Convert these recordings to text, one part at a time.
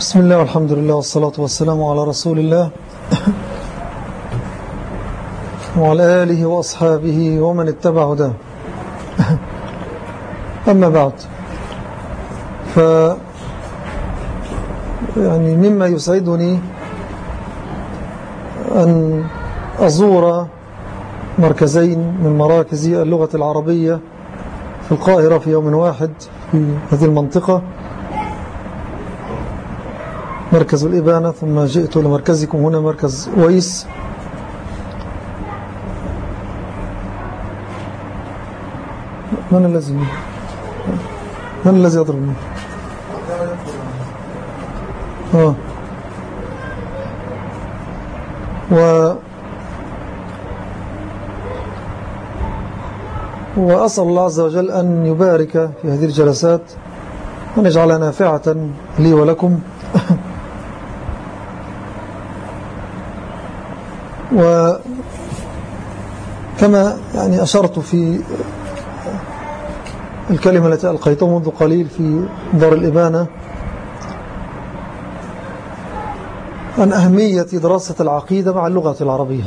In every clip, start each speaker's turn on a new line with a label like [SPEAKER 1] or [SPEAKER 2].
[SPEAKER 1] بسم الله والحمد لله والصلاة والسلام على رسول الله وعلى آله وأصحابه ومن اتبع هداه. أما بعد، يعني مما يسعدني أن أزور مركزين من مراكز اللغة العربية في القاهرة في يوم واحد في هذه المنطقة، مركز الإبانة، ثم جئت لمركزكم هنا مركز ويس. من الذي يضربني؟ وأسأل الله عز وجل أن يبارك في هذه الجلسات وأن يجعلها نافعة لي ولكم. وكما يعني أشرت في الكلمة التي ألقيتها منذ قليل في دار الإبانة عن أهمية دراسة العقيدة مع اللغة العربية.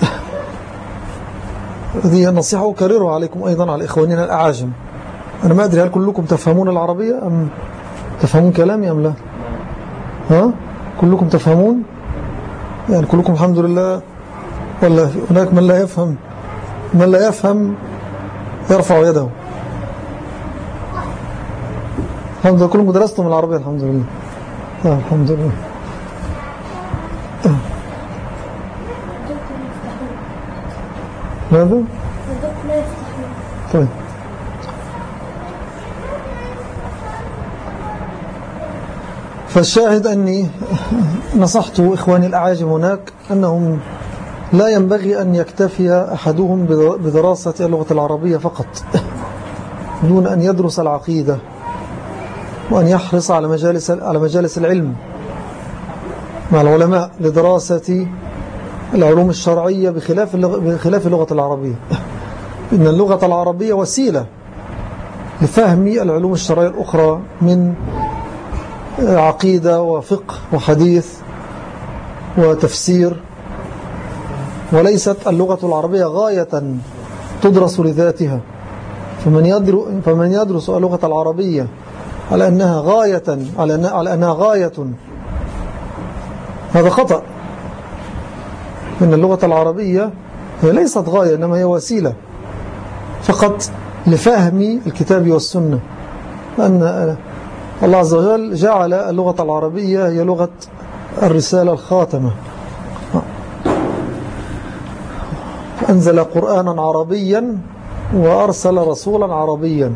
[SPEAKER 1] هذه النصيحة أكررها عليكم أيضا على إخواننا الأعاجم. أنا ما أدري هل كلكم تفهمون العربية أم تفهمون كلامي أم لا؟ كلكم تفهمون؟ يعني كلكم الحمد لله، ولا هناك من لا يفهم؟ من لا يفهم يرفع يده. الحمد لله كلكم درستم العربية الحمد لله. الحمد لله. ماذا؟ طيب، فالشاهد أني نصحت إخواني الأعاجم هناك أنهم لا ينبغي أن يكتفي أحدهم بدراسة اللغة العربية فقط دون أن يدرس العقيدة، وأن يحرص على مجالس العلم مع العلماء لدراسة العلوم الشرعية بخلاف اللغة العربية. إن اللغة العربية وسيلة لفهم العلوم الشرعية الأخرى من عقيدة وفقه وحديث وتفسير، وليست اللغة العربية غاية تدرس لذاتها. فمن يدرس اللغة العربية على أنها غاية هذا خطأ. إن اللغة العربية هي ليست غاية، إنما هي وسيلة فقط لفهم الكتاب والسنة، لأن الله عز وجل جعل اللغة العربية هي لغة الرسالة الخاتمة. أنزل قرآنا عربيا وأرسل رسولا عربيا.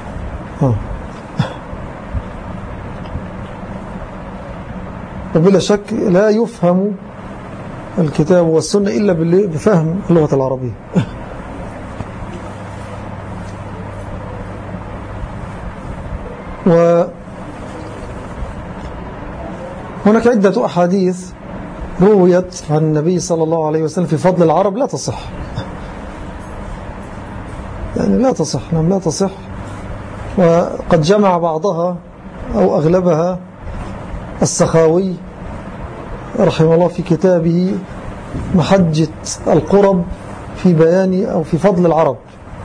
[SPEAKER 1] وبلا شك لا يفهم الكتاب والسنة إلا بفهم اللغة العربية. وهناك عدة أحاديث رويت عن النبي صلى الله عليه وسلم في فضل العرب لا تصح، يعني لا تصح، لا تصح. وقد جمع بعضها أو أغلبها السخاوي رحمه الله في كتابه محجة القرب في بيان أو في فضل العرب.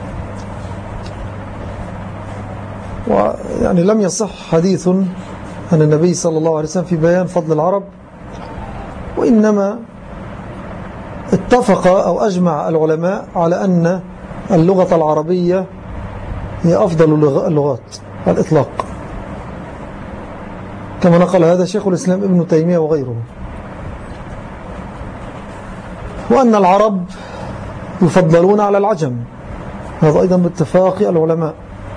[SPEAKER 1] ويعني لم يصح حديث عن النبي صلى الله عليه وسلم في بيان فضل العرب، وإنما اتفق أو أجمع العلماء على أن اللغة العربية هي أفضل اللغات على الإطلاق، كما نقل هذا شيخ الإسلام ابن تيمية وغيره. وأن العرب يفضلون على العجم، هذا أيضا باتفاق العلماء.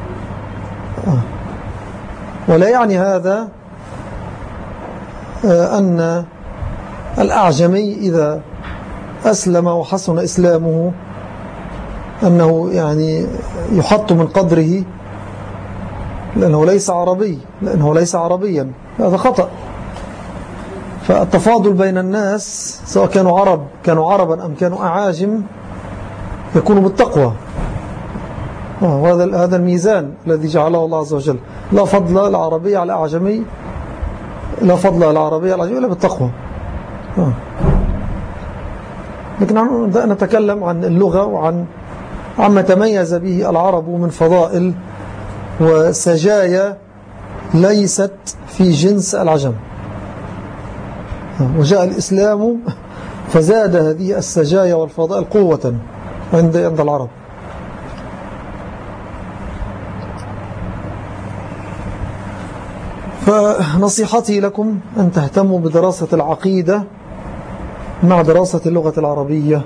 [SPEAKER 1] ولا يعني هذا أن الأعجمي إذا أسلم وحسن إسلامه أنه يعني يحط من قدره لأنه ليس عربيا، هذا خطأ. فالتفاضل بين الناس سواء كانوا عربا أم كانوا أعاجم يكون بالتقوى. هذا الميزان الذي جعله الله عز وجل. لا فضل العربي على الأعجمي لا فضل العربية العجمية إلا بالتقوى. لكن نتكلم عن اللغة وعن عما تميز به العرب من فضائل وسجايا ليست في جنس العجم. وجاء الإسلام فزاد هذه السجايا والفضائل قوة عند العرب. فنصيحتي لكم أن تهتموا بدراسة العقيدة مع دراسة اللغة العربية.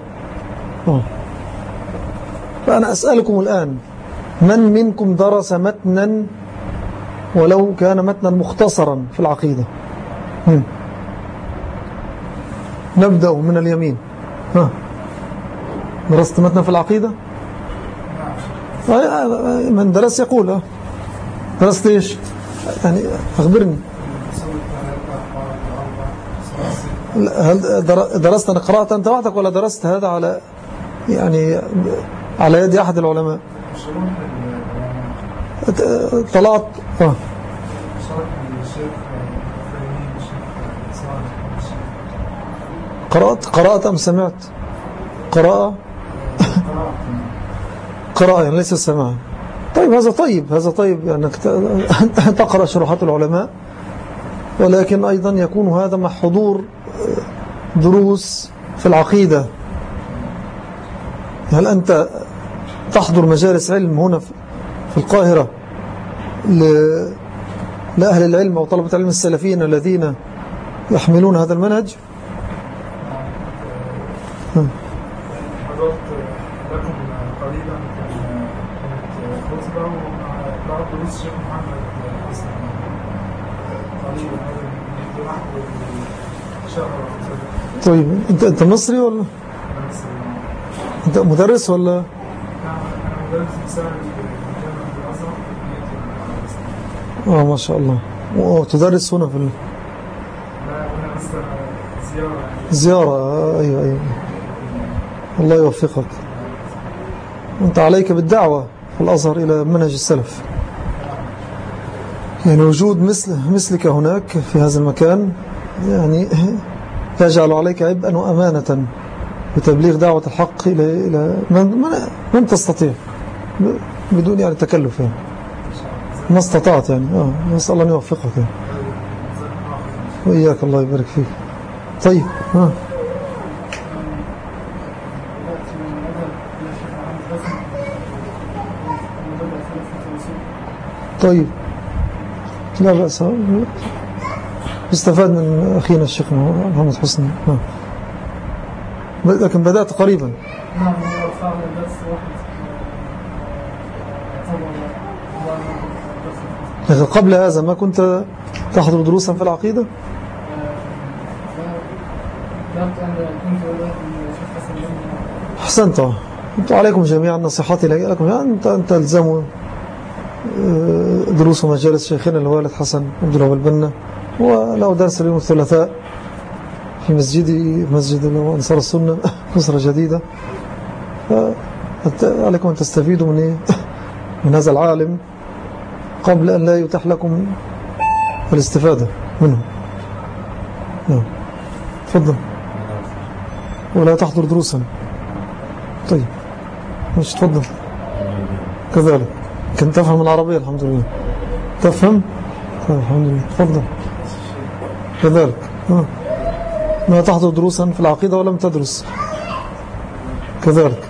[SPEAKER 1] فأنا أسألكم الآن، من منكم درس متنا ولو كان متنا مختصرا في العقيدة؟ نبدأ من اليمين. درست متنا في العقيدة؟ من درس يقول درست إيش؟ يعني أخبرني. هل درست، أنا قرأت أنت وحدك ولا درست هذا على يعني على يد أحد العلماء؟ طلعت قرأت أم سمعت؟ قراءة يعني ليس السماع. طيب هذا طيب يعني تقرأ شروحات العلماء، ولكن أيضا يكون هذا مع حضور دروس في العقيدة. هل أنت تحضر مجالس علم هنا في القاهرة لأهل العلم أو طلبة العلم السلفيين الذين يحملون هذا المنهج؟
[SPEAKER 2] حضرت لكم قليلا كانت خطبة وبعض دروس الشيخ محمد حسن قليلا هذا نحو شهر.
[SPEAKER 1] طيب أنت مصري ولا؟ أنت مدرس ولا؟
[SPEAKER 2] أنا مدرس مساعد في جامعة الأزهر.
[SPEAKER 1] ما شاء الله. وتدرس هنا في
[SPEAKER 2] لا أنا بس
[SPEAKER 1] زيارة. أيوة. الله يوفقك. أنت عليك بالدعوة في الأزهر إلى منهج السلف، يعني وجود مثلك هناك في هذا المكان يعني يجعل عليك عبئا وأمانة بتبليغ دعوة الحق إلى من تستطيع بدون يعني تكلف، يعني ما استطعت يعني. نسأل الله أن يوفقك يعني. وإياك، الله يبارك فيك. طيب طيب لا بأس، استفاد من أخينا الشيخ محمد حسني. لكن بدأت قريبا.
[SPEAKER 2] نعم.
[SPEAKER 1] لكن قبل هذا ما كنت تحضر دروسا في العقيدة؟ أحسنت. أنتم عليكم جميعا، نصيحتي لكم أن تلزموا دروس ومجالس شيخنا الوالد حسن عبد الله البنا، وله درس اليوم الثلاثاء في مسجد أنصار السنة أسرة جديدة. عليكم أن تستفيدوا من هذا العالم قبل أن لا يتاح لكم الاستفادة منه. تفضل. ولا تحضر دروسا. طيب مش تفضل. كذلك كنت تفهم العربية الحمد لله. تفهم؟ طيب الحمد لله. تفضل. كذلك ما تحضر دروسا في العقيدة ولم تدرس كذلك.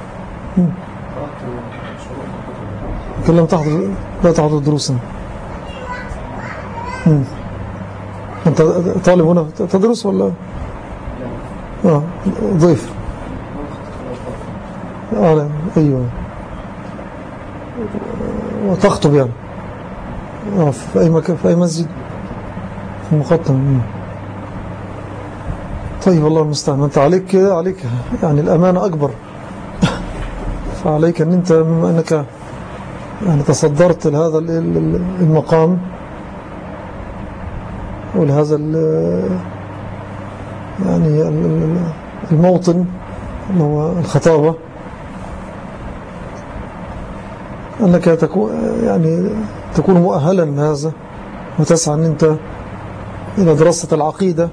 [SPEAKER 1] لم تحضر، لا تحضر دروسا. أنت طالب هنا تدرس ولا ضيف؟ أيوة. وتخطب يعني في أي مكان، في أي مسجد، في المقطم. طيب والله المستعان. أنت عليك يعني الأمانة أكبر، فعليك أن أنت بما أنك يعني تصدرت لهذا المقام ولهذا يعني الموطن اللي هو الخطابة، أنك تكون مؤهلا لهذا، وتسعى أن أنت إلى دراسة العقيدة،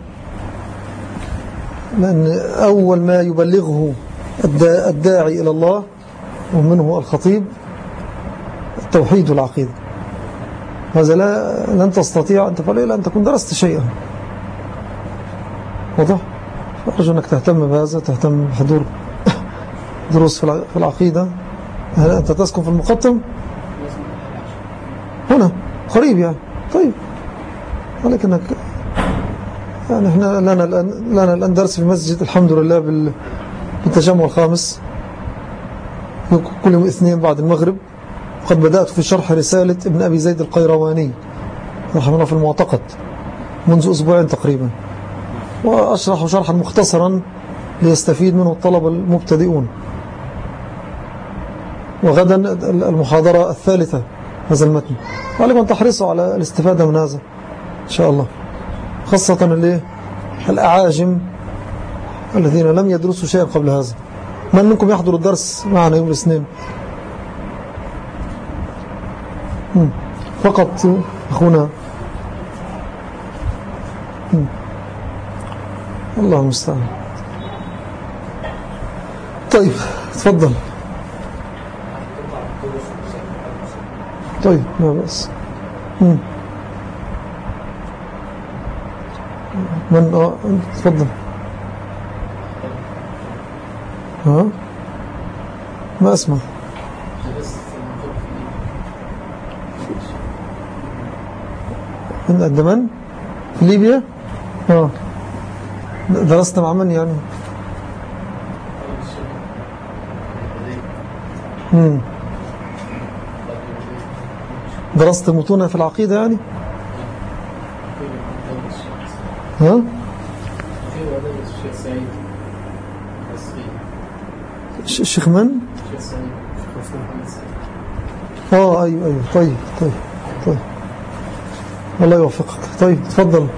[SPEAKER 1] لأن أول ما يبلغه الداعي إلى الله ومنه الخطيب التوحيد والعقيدة. هذا لن تستطيع أن تفعله إلا أن تكون درست شيئا. واضح؟ أرجو أنك تهتم بهذا، تهتم بحضور دروس في العقيدة. هل أنت تسكن في المقطم؟ هنا قريب يعني. طيب، ولكنك يعني احنا لنا الآن درس في مسجد الحمد لله بالتجمع الخامس كل يوم اثنين بعد المغرب. قد بدأت في شرح رسالة ابن أبي زيد القيرواني رحمه الله في المعتقد منذ أسبوعين تقريبا، وأشرح شرحا مختصرا ليستفيد منه الطلبة المبتدئون. وغدا المحاضرة الثالثة هذا المتن، وعليكم أن تحرصوا على الاستفادة من هذا إن شاء الله، خاصة الأعاجم الذين لم يدرسوا شيئا قبل هذا. من منكم يحضر الدرس معنا يوم الاثنين؟ فقط أخونا. الله المستعان. طيب تفضل. طيب لا بأس. من تفضل. ها ما أسمع. من الدمن في ليبيا. درست مع من يعني؟ درست متونة في العقيدة يعني؟ ها؟ الشيخ من؟ أيوه طيب الله يوفقك. طيب تفضل.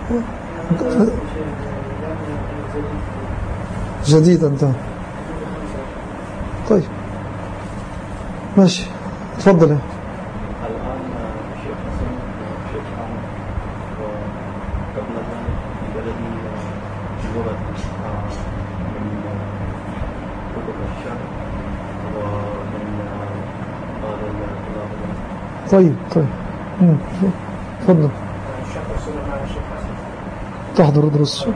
[SPEAKER 1] جديد أنت. طيب ماشي تفضل.
[SPEAKER 3] الآن شيخ حسن شيخ عامر وقبل ذلك في بلدي لغة من كتب الشعر ومن هذا الكلام.
[SPEAKER 1] طيب تفضل. تحضر دروس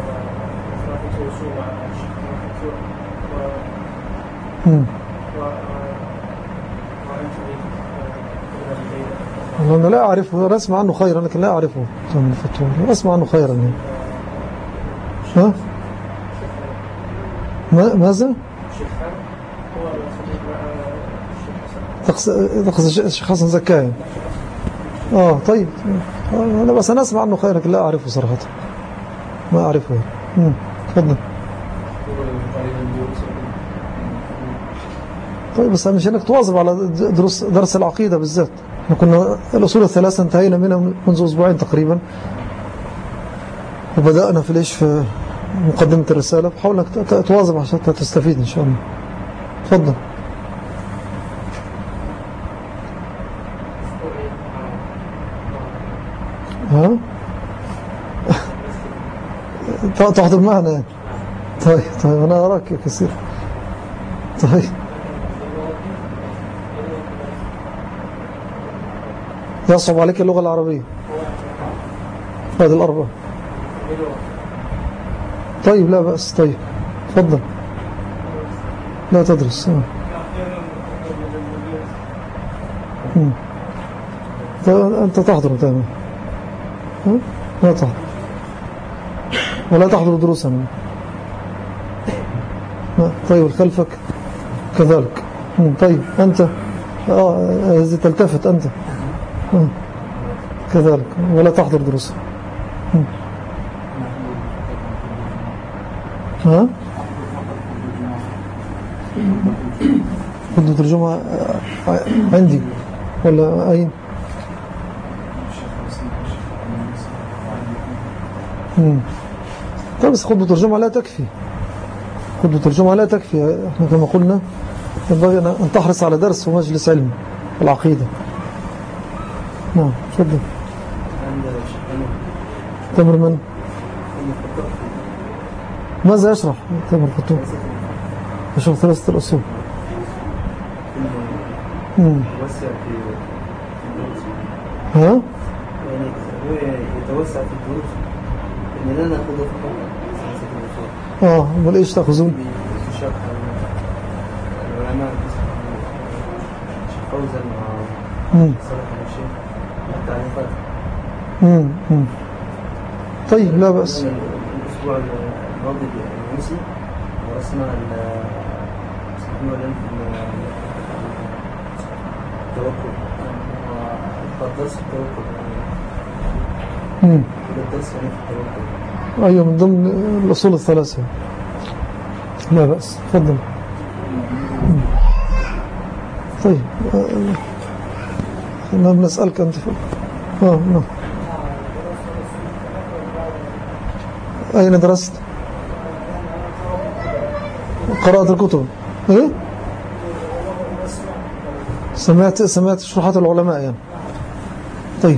[SPEAKER 1] أنا لا أعرفه، أنا أسمع عنه خيرا لكن لا أعرفه من الفتوى، أسمع عنه خيرا يعني. ها؟ ماذا؟ تقصد الشيخ حسن زكاية. طيب أنا بس أنا أسمع عنه خيرا لكن لا أعرفه صراحة، ما أعرفه. تفضل. طيب بس مش انك تواظب على درس العقيدة بالذات. احنا كنا الأصول الثلاثة انتهينا منها منذ أسبوعين تقريبا، وبدأنا في مقدمة الرسالة، فحاول انك تواظب عشان تستفيد إن شاء الله. تفضل. ها؟ تحضر معنا يعني. طيب أنا أراك كثير. طيب يصعب عليك اللغة العربية هذه الأربعة. طيب لا بأس. طيب تفضل. لا تدرس. أنت تحضر تمام. لا تحضر ولا تحضر دروسنا. طيب خلفك كذلك. طيب أنت تلتفت أنت كذلك ولا تحضر دروس. ها؟ خذوا ترجمة عندي ولا أين؟ طيب بس خذوا ترجمة لا تكفي. خذوا ترجمة لا تكفي. احنا كما قلنا ينبغي أن تحرص على درس ومجلس علم العقيدة. تفضل. تمر من؟ ماذا يشرح تمر الفتوح؟ يشرح ثلاثة الأصول.
[SPEAKER 3] يتوسع في الدروس.
[SPEAKER 1] ها؟
[SPEAKER 3] يعني هو يتوسع في الدروس إن لا نأخذ فقط ثلاثة الأصول.
[SPEAKER 1] أمال إيش تأخذون؟
[SPEAKER 3] شرح العلماء الشيخ فوزان وصالح الشيخ التعليقات.
[SPEAKER 1] طيب لا بأس.
[SPEAKER 3] الأسبوع الماضي الأمسي ورسمنا التوكل والدرس التوكل الدرس يعني في التوكل.
[SPEAKER 1] أيوة من ضمن الأصول الثلاثة. لا بأس تفضل. طيب أنا بنسألك أنت نعم. أين درست؟ قرأت الكتب. إيه؟ سمعت شروحات العلماء يعني. طيب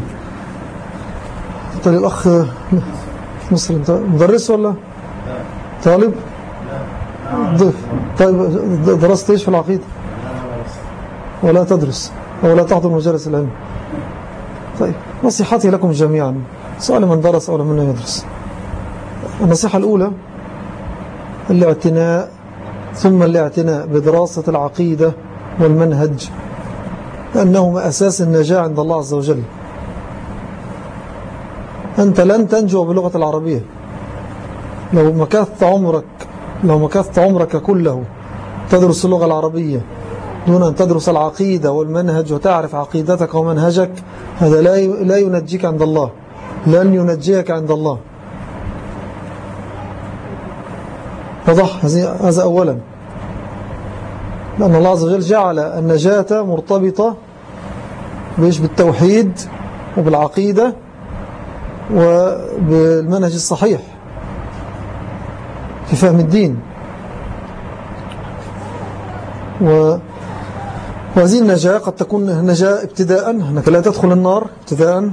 [SPEAKER 1] الأخ مصر أنت مدرس ولا طالب؟ ضيف. طيب درست إيش في العقيدة؟ ولا تدرس أو لا تحضر مجالس العلم؟ طيب نصيحتي لكم جميعا سؤال من درس أو من يدرس. النصيحة الأولى الاعتناء ثم الاعتناء بدراسة العقيدة والمنهج لأنهما أساس النجاة عند الله عز وجل. أنت لن تنجو باللغة العربية لو مكثت عمرك كله تدرس اللغة العربية دون أن تدرس العقيدة والمنهج وتعرف عقيدتك ومنهجك. هذا لا ينجيك عند الله، لن ينجيك عند الله. وضح هذا أولا، لأن الله عز وجل جعل النجاة مرتبطة بالتوحيد وبالعقيدة وبالمنهج الصحيح في فهم الدين. وهذه النجاة قد تكون نجاة ابتداء، أنك لا تدخل النار ابتداء،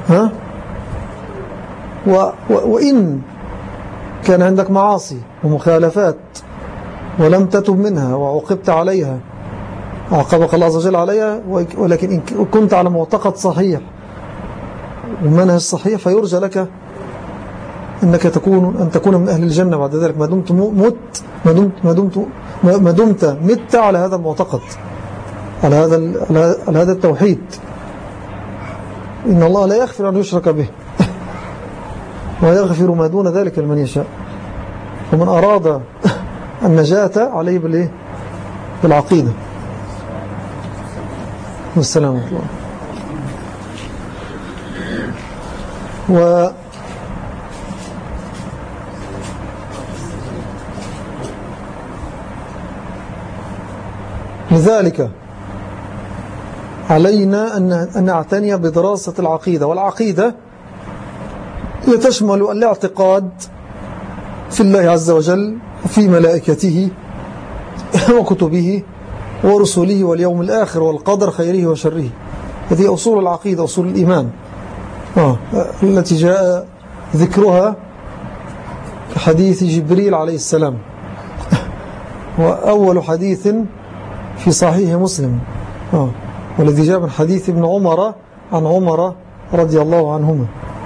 [SPEAKER 1] وإن كان عندك معاصي ومخالفات ولم تتب منها وعوقبت عليها، عاقبك الله عز وجل عليها، ولكن إن كنت على معتقد صحيح ومنهج صحيح فيرجى لك أنك تكون من أهل الجنة بعد ذلك ما دمت مت على هذا المعتقد، على هذا التوحيد. إن الله لا يغفر أن يشرك به ويغفر ما دون ذلك لمن يشاء. ومن أراد النجاة عليه بالعقيدة. والسلام عليكم. لذلك علينا أن نعتني بدراسة العقيدة، والعقيدة تشمل الاعتقاد في الله عز وجل وفي ملائكته وكتبه ورسله واليوم الآخر والقدر خيره وشره. هذه أصول العقيدة، أصول الإيمان التي جاء ذكرها كحديث جبريل عليه السلام، وأول حديث في صحيح مسلم، والذي جاء من حديث ابن عمر عن عمر رضي الله عنهما.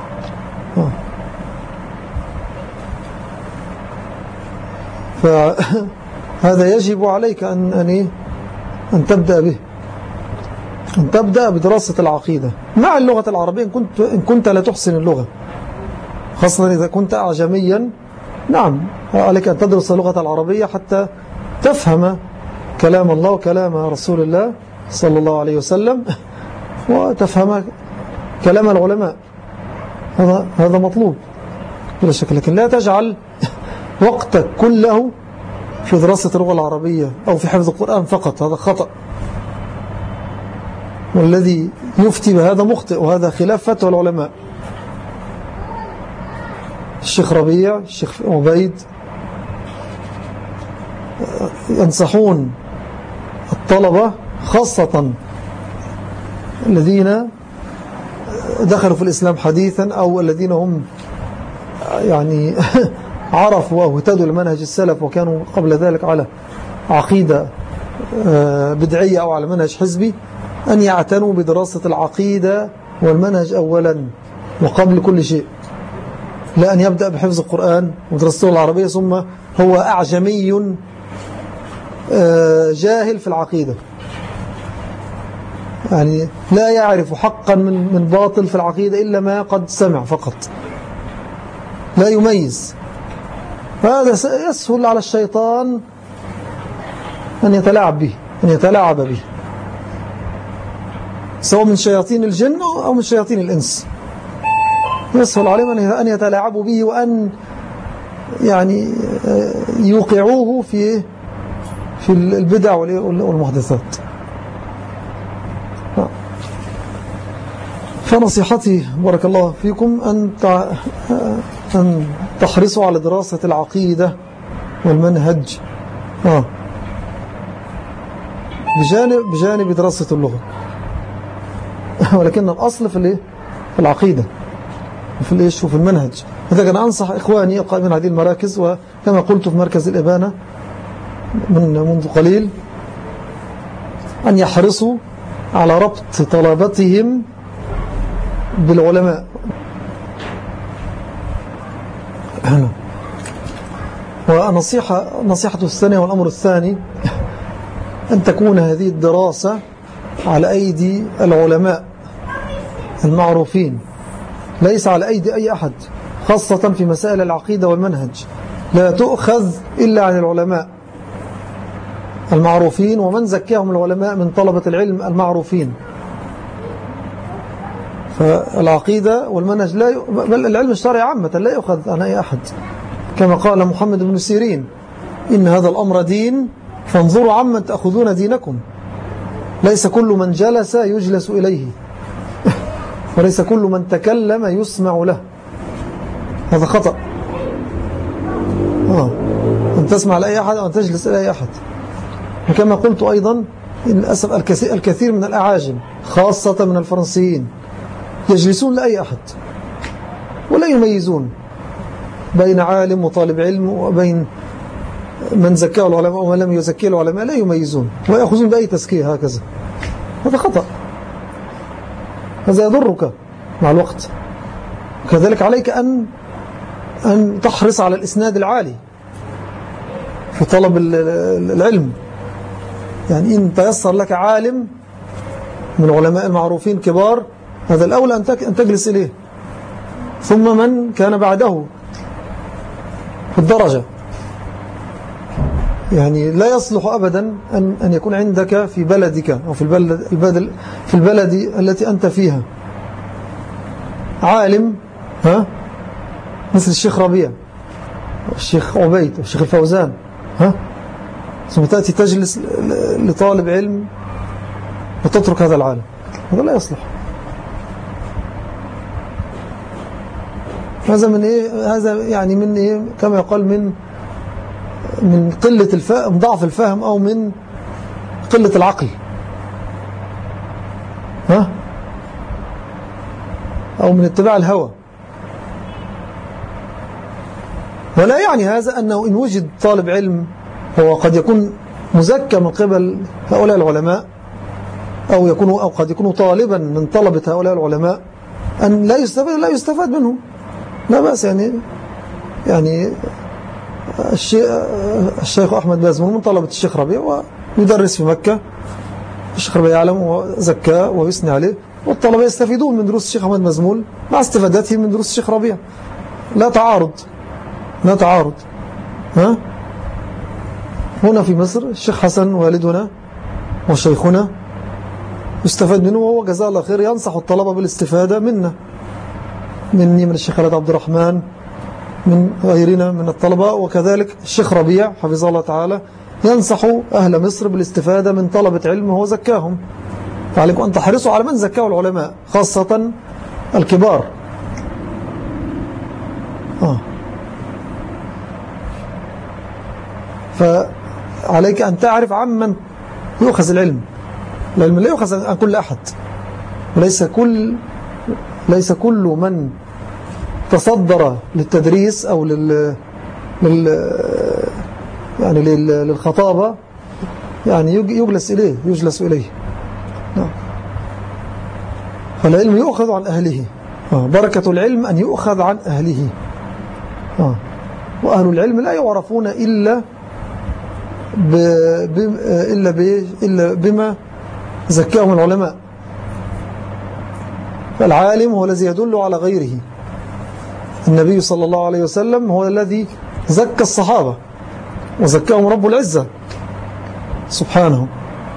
[SPEAKER 1] فهذا يجب عليك أن تبدأ به، أن تبدأ بدراسة العقيدة مع اللغة العربية إن كنت لا تحسن اللغة، خاصة إذا كنت أعجميا. نعم عليك أن تدرس اللغة العربية حتى تفهم كلام الله وكلام رسول الله صلى الله عليه وسلم، وتفهم كلام العلماء. هذا مطلوب بلا شك، لكن لا تجعل وقتك كله في دراسة اللغة العربية أو في حفظ القرآن فقط. هذا خطأ، والذي يفتي بهذا مخطئ، وهذا خلاف فتوى العلماء. الشيخ ربيع، الشيخ عبيد ينصحون الطلبة خاصة الذين دخلوا في الإسلام حديثا أو الذين هم يعني عرفوا واهتدوا لمنهج السلف وكانوا قبل ذلك على عقيدة بدعية أو على منهج حزبي، أن يعتنوا بدراسة العقيدة والمنهج أولا وقبل كل شيء، لا أن يبدأ بحفظ القرآن ودراسته العربية ثم هو أعجمي جاهل في العقيدة، يعني لا يعرف حقا من باطل في العقيدة إلا ما قد سمع فقط، لا يميز. فهذا يسهل على الشيطان أن يتلاعب به، أن يتلاعب به، سواء من شياطين الجن أو من شياطين الإنس. يسهل عليهم أن يتلاعبوا به وأن يعني يوقعوه في البدع والمحدثات. فنصيحتي بارك الله فيكم أن تحرصوا على دراسة العقيدة والمنهج بجانب دراسة اللغة، ولكن الأصل في العقيدة وفي المنهج. لذلك أنا أنصح إخواني القائمين هذه المراكز، وكما قلت في مركز الإبانة منذ قليل، أن يحرصوا على ربط طلبتهم بالعلماء. ونصيحة الثانية والأمر الثاني أن تكون هذه الدراسة على أيدي العلماء المعروفين، ليس على أيدي أي أحد، خاصة في مسائل العقيدة والمنهج، لا تؤخذ إلا عن العلماء المعروفين، ومن زكاهم العلماء من طلبة العلم المعروفين. فالعقيدة والمنهج بل العلم الشرعي عامة لا يؤخذ عن أي أحد، كما قال محمد بن سيرين: إن هذا الأمر دين فانظروا عمن تأخذون دينكم. ليس كل من جلس يجلس إليه، وليس كل من تكلم يسمع له، هذا خطأ. أن تسمع لأي أحد أو أن تجلس إلى أي أحد. وكما قلت أيضا، للأسف الكثير من الأعاجم خاصة من الفرنسيين يجلسون لأي أحد ولا يميزون بين عالم وطالب علم وبين من زكاه العلماء ومن لم يزكيه العلماء، لا يميزون ويأخذون بأي تزكية هكذا. هذا خطأ، هذا يضرك مع الوقت. وكذلك عليك أن تحرص على الإسناد العالي في طلب العلم. يعني إن تيسر لك عالم من علماء المعروفين كبار، هذا الأولى أن تجلس إليه، ثم من كان بعده في الدرجة. يعني لا يصلح أبدا أن يكون عندك في بلدك أو في البلد التي أنت فيها عالم مثل الشيخ ربيع والشيخ عبيد والشيخ الفوزان، ثم تأتي تجلس لطالب علم وتترك هذا العالم. هذا لا يصلح. هذا من إيه؟ هذا يعني من إيه؟ كما يقال من قلة الفهم، ضعف الفهم، أو من قلة العقل، أو من اتباع الهوى. ولا يعني هذا أنه إن وجد طالب علم هو قد يكون مزكى من قبل هؤلاء العلماء، أو قد يكون طالبا من طلبة هؤلاء العلماء، أن لا يستفاد منه، لا بأس. يعني الشيخ أحمد بازمون من طلبة الشيخ ربيع ويدرس في مكة، الشيخ ربيع يعلم وزكاه ويثني عليه، والطلبة يستفيدون من دروس الشيخ أحمد بازمون مع استفادتهم من دروس الشيخ ربيع. لا تعارض. هنا في مصر الشيخ حسن والدنا وشيخنا يستفاد منه، وهو جزاه الله خير ينصح الطلبة بالاستفادة مني، من الشيخ خالد عبد الرحمن، من غيرنا من الطلبة. وكذلك الشيخ ربيع حفظه الله تعالى ينصح أهل مصر بالاستفادة من طلبة علم وهو زكاهم. فعليكم أن تحرصوا على من زكاه العلماء، خاصة الكبار. فعليك أن تعرف عمن يؤخذ العلم. العلم لا يؤخذ عن كل أحد، وليس كل من تصدر للتدريس أو يعني للخطابة يعني يجلس إليه. نعم. فالعلم يؤخذ عن أهله. بركة العلم أن يؤخذ عن أهله. وأهل العلم لا يعرفون إلا بما زكاهم العلماء. فالعالم هو الذي يدل على غيره. النبي صلى الله عليه وسلم هو الذي زكى الصحابة وزكاهم رب العزة سبحانه.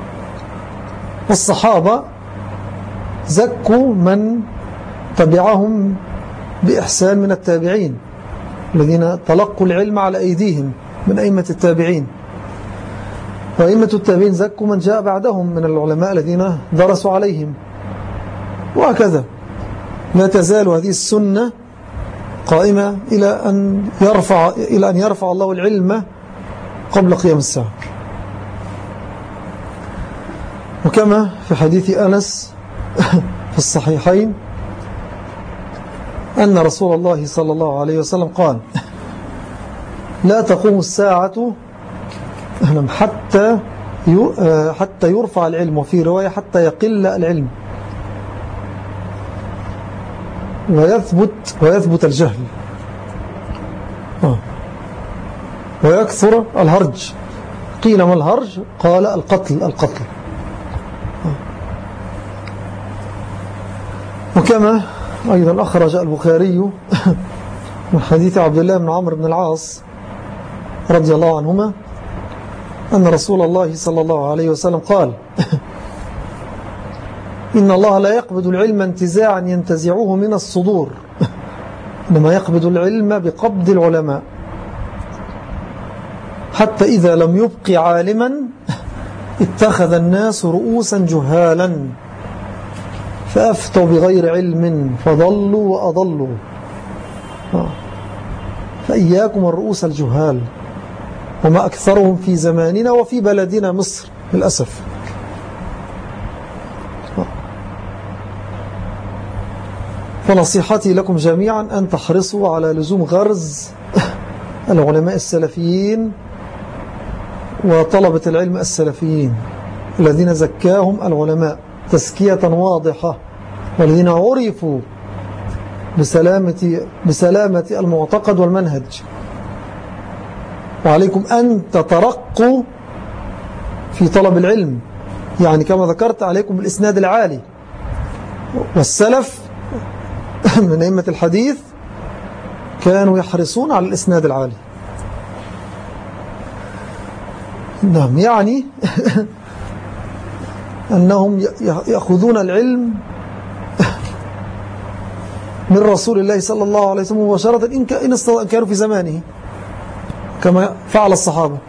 [SPEAKER 1] والصحابة زكوا من تبعهم بإحسان من التابعين الذين تلقوا العلم على أيديهم من أئمة التابعين. وأئمة التابعين زكوا من جاء بعدهم من العلماء الذين درسوا عليهم. وهكذا لا تزال هذه السنة قائمة إلى أن يرفع الله العلم قبل قيام الساعة. وكما في حديث أنس في الصحيحين أن رسول الله صلى الله عليه وسلم قال: لا تقوم الساعة حتى يرفع العلم، وفي رواية حتى يقل العلم ويثبت الجهل ويكثر الهرج. قيل ما الهرج؟ قال القتل. وكما أيضا أخرج البخاري من حديث عبد الله بن عمرو بن العاص رضي الله عنهما أن رسول الله صلى الله عليه وسلم قال: إن الله لا يقبض العلم انتزاعا ينتزعه من الصدور، إنما يقبض العلم بقبض العلماء، حتى إذا لم يبق عالما اتخذ الناس رؤوسا جهالا فأفتوا بغير علم فضلوا وأضلوا. فإياكم الرؤوس الجهال، وما أكثرهم في زماننا وفي بلدنا مصر للأسف. فنصيحتي لكم جميعا أن تحرصوا على لزوم غرز العلماء السلفيين وطلبة العلم السلفيين الذين زكاهم العلماء تزكية واضحة، والذين عرفوا بسلامة المعتقد والمنهج. وعليكم أن تترقوا في طلب العلم، يعني كما ذكرت عليكم بالإسناد العالي. والسلف من أئمة الحديث كانوا يحرصون على الإسناد العالي. نعم، يعني أنهم يأخذون العلم من رسول الله صلى الله عليه وسلم مباشرة إن كانوا في زمانه، كما فعل الصحابة.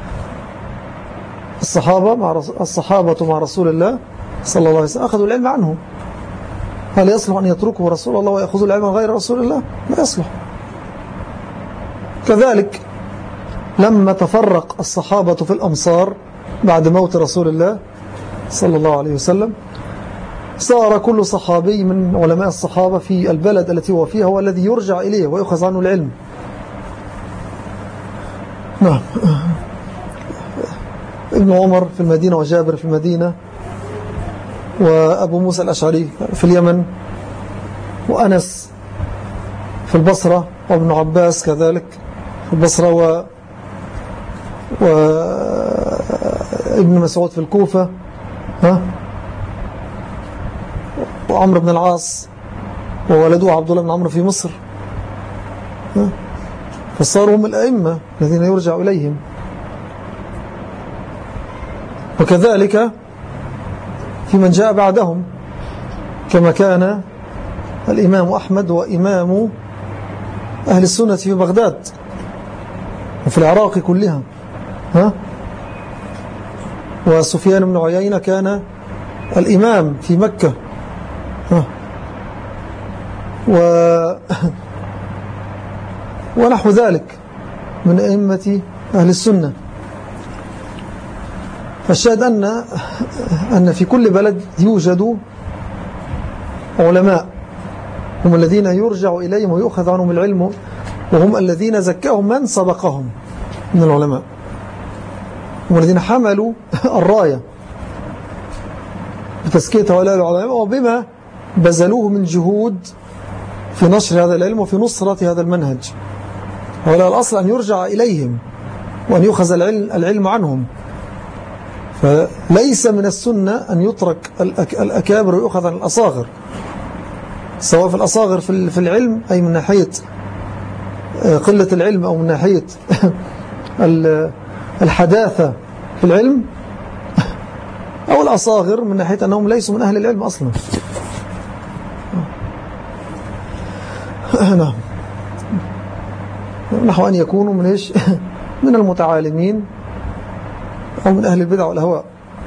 [SPEAKER 1] الصحابة مع رسول الله صلى الله عليه وسلم أخذوا العلم عنه. هل يصلح أن يتركوا رسول الله ويأخذوا العلم غير رسول الله؟ لا يصلح. كذلك لما تفرق الصحابة في الأمصار بعد موت رسول الله صلى الله عليه وسلم، صار كل صحابي من علماء الصحابة في البلد التي هو فيها هو الذي يرجع إليه ويأخذ عنه العلم. نعم، ابن عمر في المدينة، وجابر في المدينة، وأبو موسى الأشعري في اليمن، وأنس في البصرة، وابن عباس كذلك في البصرة، وابن مسعود في الكوفة، وعمرو بن العاص وولده عبد الله بن عمرو في مصر. فصاروا هم الأئمة الذين يرجع إليهم. وكذلك في من جاء بعدهم، كما كان الإمام أحمد وإمام أهل السنة في بغداد وفي العراق كلها، وسفيان بن عيينة كان الإمام في مكة، ونحو ذلك من أئمة أهل السنة. فالشاهد أن في كل بلد يوجد علماء هم الذين يرجع إليهم ويؤخذ عنهم العلم، وهم الذين زكاهم من سبقهم من العلماء، هم الذين حملوا الراية بتزكية هؤلاء العلماء وبما بذلوه من جهود في نشر هذا العلم وفي نصرة هذا المنهج. هؤلاء الأصل أن يرجع إليهم وأن يؤخذ العلم عنهم، فليس من السنة أن يترك الأكابر ويؤخذ عن الأصاغر، سواء في الأصاغر في العلم أي من ناحية قلة العلم أو من ناحية الحداثة في العلم، أو الأصاغر من ناحية أنهم ليسوا من أهل العلم أصلا. نعم، نحو أن يكونوا من إيش؟ من المتعالمين أو من أهل البدع والأهواء.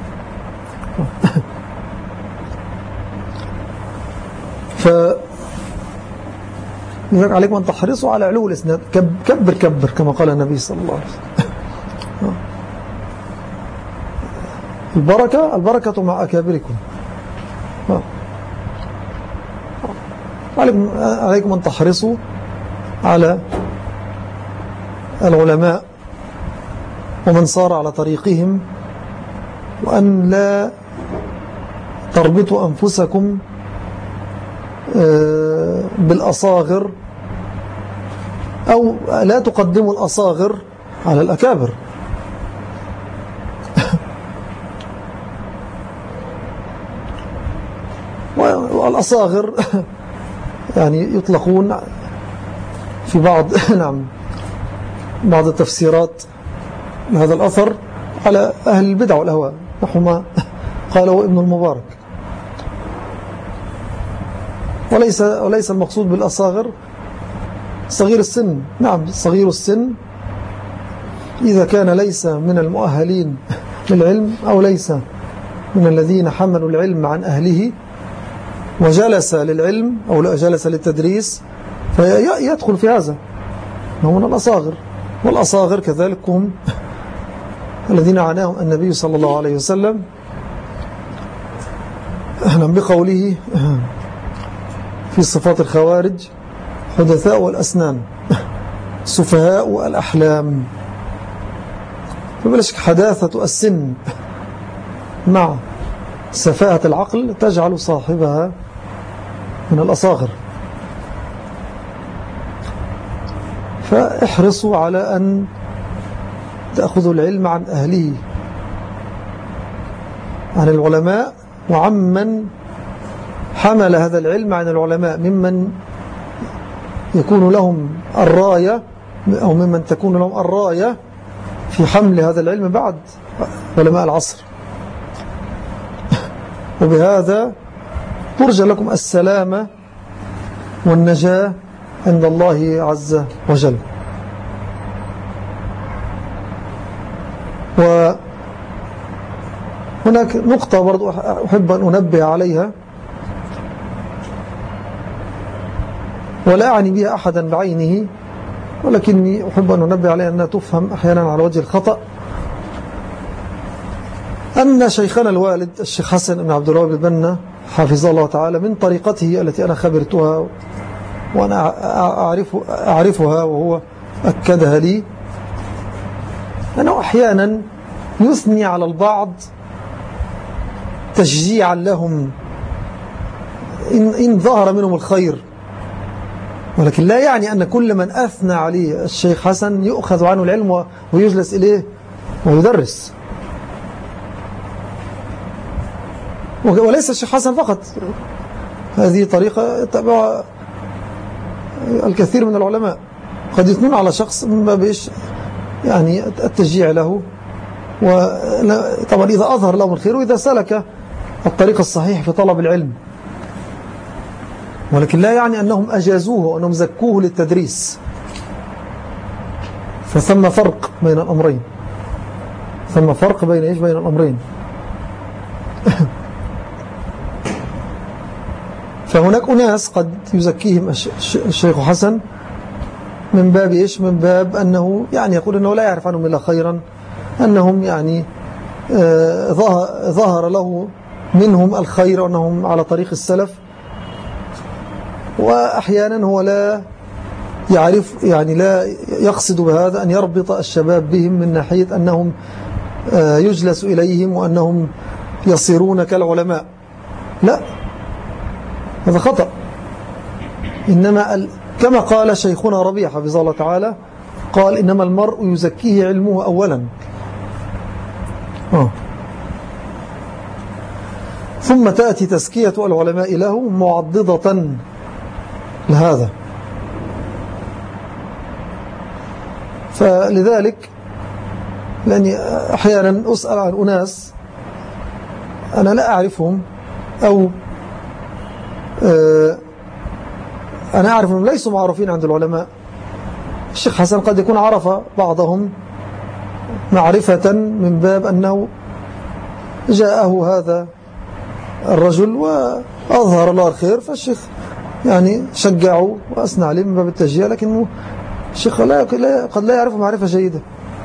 [SPEAKER 1] لذلك عليكم أن تحرصوا على علو الإسناد، كبر كبر كما قال النبي صلى الله عليه وسلم. البركة مع أكابركم. عليكم أن تحرصوا على العلماء ومن صار على طريقهم، وأن لا تربطوا أنفسكم بالأصاغر، أو لا تقدموا الأصاغر على الأكابر. والأصاغر يعني يطلقون في بعض نعم بعض التفسيرات لهذا الأثر على أهل البدع والأهواء، نحو ما قاله ابن المبارك. وليس المقصود بالأصاغر صغير السن. نعم، صغير السن إذا كان ليس من المؤهلين للعلم أو ليس من الذين حملوا العلم عن أهله وجلس للعلم أو جلس للتدريس، فيدخل في هذا، هو من الأصاغر. والأصاغر كذلك هم الذين عناهم النبي صلى الله عليه وسلم بقوله في صفات الخوارج: حدثاء الأسنان، سفهاء الأحلام. فبلش حداثة السن مع سفاهة العقل تجعل صاحبها من الأصاغر. فاحرصوا على أن تأخذوا العلم عن أهله، عن العلماء وعمن حمل هذا العلم عن العلماء، ممن يكون لهم الراية أو ممن تكون لهم الراية في حمل هذا العلم بعد علماء العصر. وبهذا ترجى لكم السلامة والنجاة عند الله عز وجل. وهناك نقطة برضو أحب أن أنبه عليها، ولا أعني بها أحدا بعينه، ولكني أحب أن أنبه عليها أنها تفهم أحيانا على وجه الخطأ. أن شيخنا الوالد الشيخ حسن بن عبد الوهاب البنا حافظه الله تعالى، من طريقته التي أنا خبرتها وأنا أعرفها وهو أكدها لي، أنه أحيانا يثني على البعض تشجيعا لهم إن ظهر منهم الخير، ولكن لا يعني أن كل من أثنى عليه الشيخ حسن يؤخذ عنه العلم ويجلس إليه ويدرس. وليس الشيخ حسن فقط، هذه طريقة يتبعها الكثير من العلماء، قد يثنون على شخص من باب يعني التشجيع له، وطبعا إذا أظهر لهم الخير وإذا سلك الطريق الصحيح في طلب العلم، ولكن لا يعني أنهم أجازوه وأنهم زكوه للتدريس. فثم فرق بين الأمرين، ثم فرق بين الأمرين. فهناك أناس قد يزكيهم الشيخ حسن من باب من باب أنه يعني يقول أنه لا يعرف عنهم إلا خيرا، أنهم يعني ظهر له منهم الخير وأنهم على طريق السلف، وأحيانا هو لا يعرف، يعني لا يقصد بهذا أن يربط الشباب بهم من ناحية أنهم يجلس إليهم وأنهم يصيرون كالعلماء، لا، هذا خطأ. إنما كما قال شيخنا ربيع حفظه الله تعالى، قال إنما المرء يزكيه علمه أولا. ثم تأتي تزكية العلماء له معضدة لهذا. فلذلك لأني أحيانا أسأل عن أناس أنا لا أعرفهم، أو أنا أعرف أنهم ليسوا معروفين عند العلماء. الشيخ حسن قد يكون عرف بعضهم معرفة من باب أنه جاءه هذا الرجل وأظهر الله الخير، فالشيخ يعني شجعه وأثنى عليه من باب التشجيع، لكن الشيخ قد لا يعرف معرفة جيدة.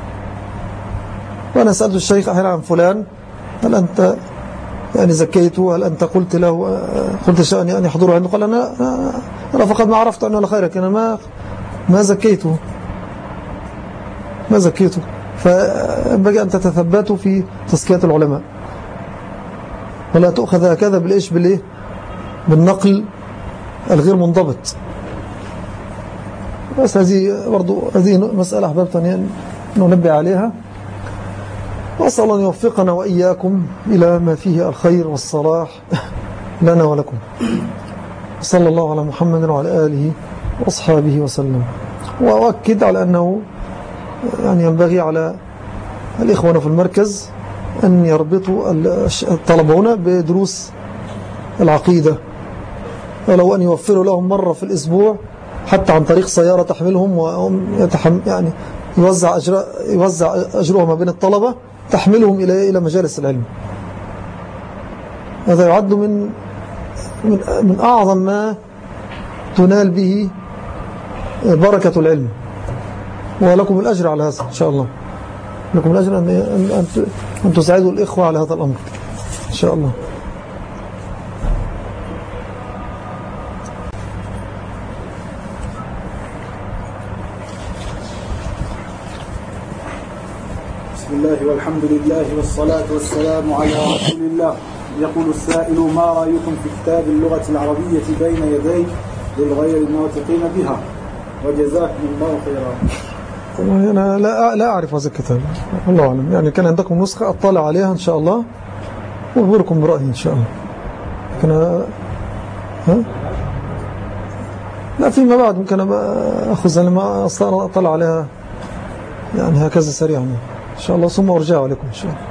[SPEAKER 1] وأنا سألت الشيخ أحيانا عن فلان، هل أنت يعني زكيته؟ هل أنت قلت له قلت شأني أن يحضره عنده؟ قال أنا فقط ما عرفت أنه لخيرك، أنا ما زكيته. فينبغي أن تتثبتوا في تزكية العلماء، ولا تأخذ هكذا بالإيش بالنقل الغير منضبط. بس هذه مسألة أحببت أن ننبه عليها، وأسأل الله أن يوفقنا وإياكم إلى ما فيه الخير والصلاح لنا ولكم. صلى الله على محمد وعلى آله وأصحابه وسلم. وأؤكد على أنه يعني ينبغي على الإخوان في المركز أن يربطوا الطلبة هنا بدروس العقيدة، ولو أن يوفروا لهم مرة في الأسبوع حتى عن طريق سيارة تحملهم، وهم يعني يوزع أجرها ما بين الطلبة، تحملهم إلى مجالس العلم. هذا يعد من أعظم ما تنال به بركة العلم، ولكم الأجر على هذا إن شاء الله. لكم الأجر أن تساعدوا الإخوة على هذا الأمر إن شاء الله.
[SPEAKER 4] بسم الله والحمد لله والصلاة والسلام على رسول الله. يقول السائل: ما رأيكم في كتاب اللغة العربية بين يدي للغير الناطقين بها؟ وجزاكم الله خيرا.
[SPEAKER 1] أنا لا أعرف هذا الكتاب، الله أعلم. يعني كان عندكم نسخة أطلع عليها إن شاء الله وأخبركم برأيي إن شاء الله. لا، فيما بعد ممكن أخذ لما أطلع عليها يعني هكذا سريعا إن شاء الله، ثم أرجع عليكم إن شاء الله.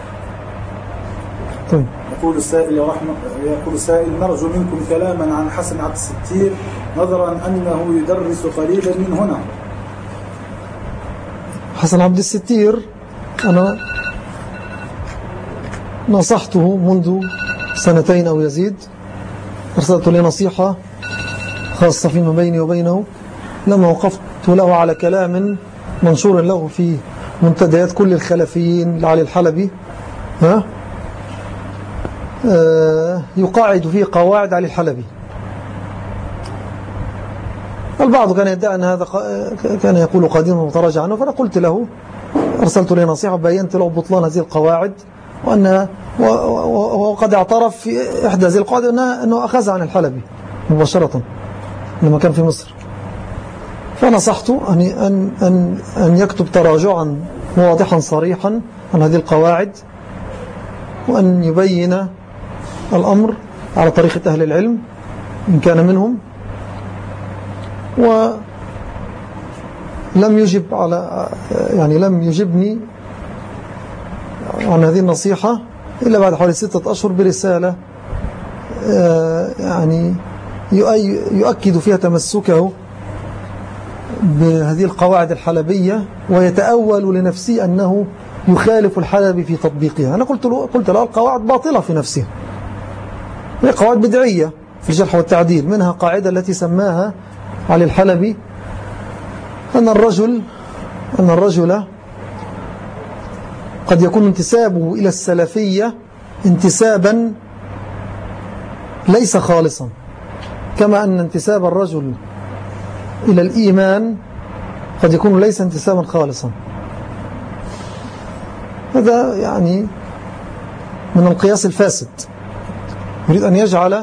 [SPEAKER 1] طيب.
[SPEAKER 4] يقول السائل: نرجو منكم كلاما عن حسن عبد الستير، نظرا أنه يدرس قريبا من هنا.
[SPEAKER 1] حسن عبد الستير أنا نصحته منذ 2 أو يزيد، أرسلت لي نصيحة خاصة فيما بيني وبينه لما وقفت له على كلام منشور له في منتديات كل الخلفيين لعلي الحلبي، يقاعد فيه قواعد علي الحلبي. البعض كان يدعي أن هذا كان يقول قديما وتراجع عنه، فأنا قلت له، أرسلت له نصيحة بينت له بطلان هذه القواعد، وقد اعترف في إحدى هذه القواعد أنه أخذ عن الحلبي مباشرة لما كان في مصر. فنصحته أن يكتب تراجعا واضحا صريحا عن هذه القواعد، وأن يبين الأمر على طريقة أهل العلم إن كان منهم. ولم يجب لم يجبني عن هذه النصيحة إلا بعد حوالي 6 أشهر برسالة يعني يؤكد فيها تمسكه بهذه القواعد الحلبية، ويتأول لنفسه أنه يخالف الحلبي في تطبيقها. أنا قلت له القواعد باطلة في نفسها، هي قواعد بدعية في الجرح والتعديل. منها قاعدة التي سماها علي الحلبي أن الرجل قد يكون انتسابه إلى السلفية انتسابا ليس خالصا، كما أن انتساب الرجل إلى الإيمان قد يكون ليس انتسابا خالصا. هذا يعني من القياس الفاسد، يريد أن يجعل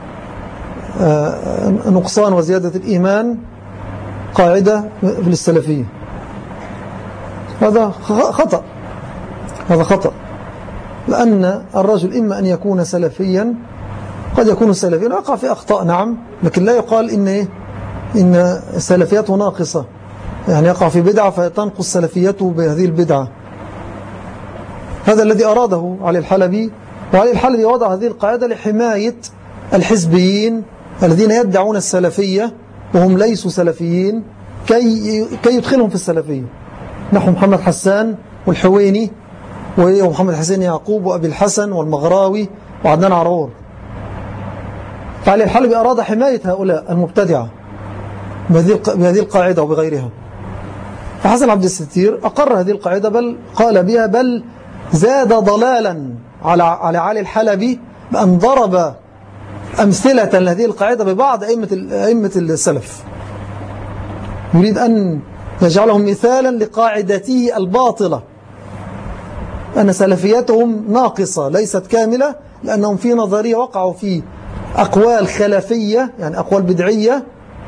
[SPEAKER 1] نقصان وزيادة الإيمان قاعدة في السلفية. هذا خطأ، هذا خطأ، لأن الرجل إما أن يكون سلفيا، قد يكون سلفيا ويقع في أخطاء نعم، لكن لا يقال إن سلفيته ناقصة، يعني يقع في بدعة فتنقص سلفيته بهذه البدعة. هذا الذي أراده علي الحلبي، وعلي الحلبي وضع هذه القاعدة لحماية الحزبيين الذين يدعون السلفية وهم ليسوا سلفيين، كي يدخلهم في السلفية، نحو محمد حسان والحويني ومحمد حسين يعقوب وأبي الحسن والمغراوي وعدنان عرور. فعلي الحلبي أراد حماية هؤلاء المبتدعة بهذه القاعدة وبغيرها. فحسن عبد الستير أقر هذه القاعدة، بل قال بها، بل زاد ضلالا على علي الحلبي بأن ضرب أمثلة لهذه القاعدة ببعض أئمة السلف، يريد أن يجعلهم مثالا لقاعدته الباطلة أن سلفيتهم ناقصة ليست كاملة، لأنهم في نظرية وقعوا في أقوال خلافية، يعني أقوال بدعية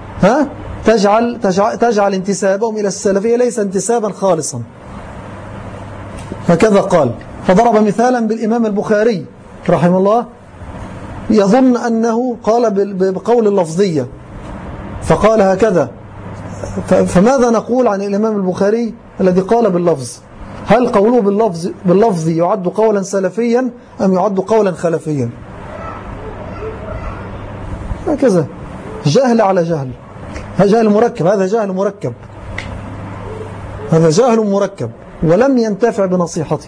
[SPEAKER 1] تجعل انتسابهم إلى السلفية ليس انتسابا خالصا. هكذا قال. فضرب مثالا بالإمام البخاري رحمه الله، يظن أنه قال بقول اللفظية، فقال هكذا. فماذا نقول عن الإمام البخاري الذي قال باللفظ؟ هل قوله باللفظ يعد قولا سلفيا أم يعد قولا خلفيا؟ هكذا جهل على جهل، هذا جهل مركب، هذا جهل مركب، هذا جهل مركب ولم ينتفع بنصيحته.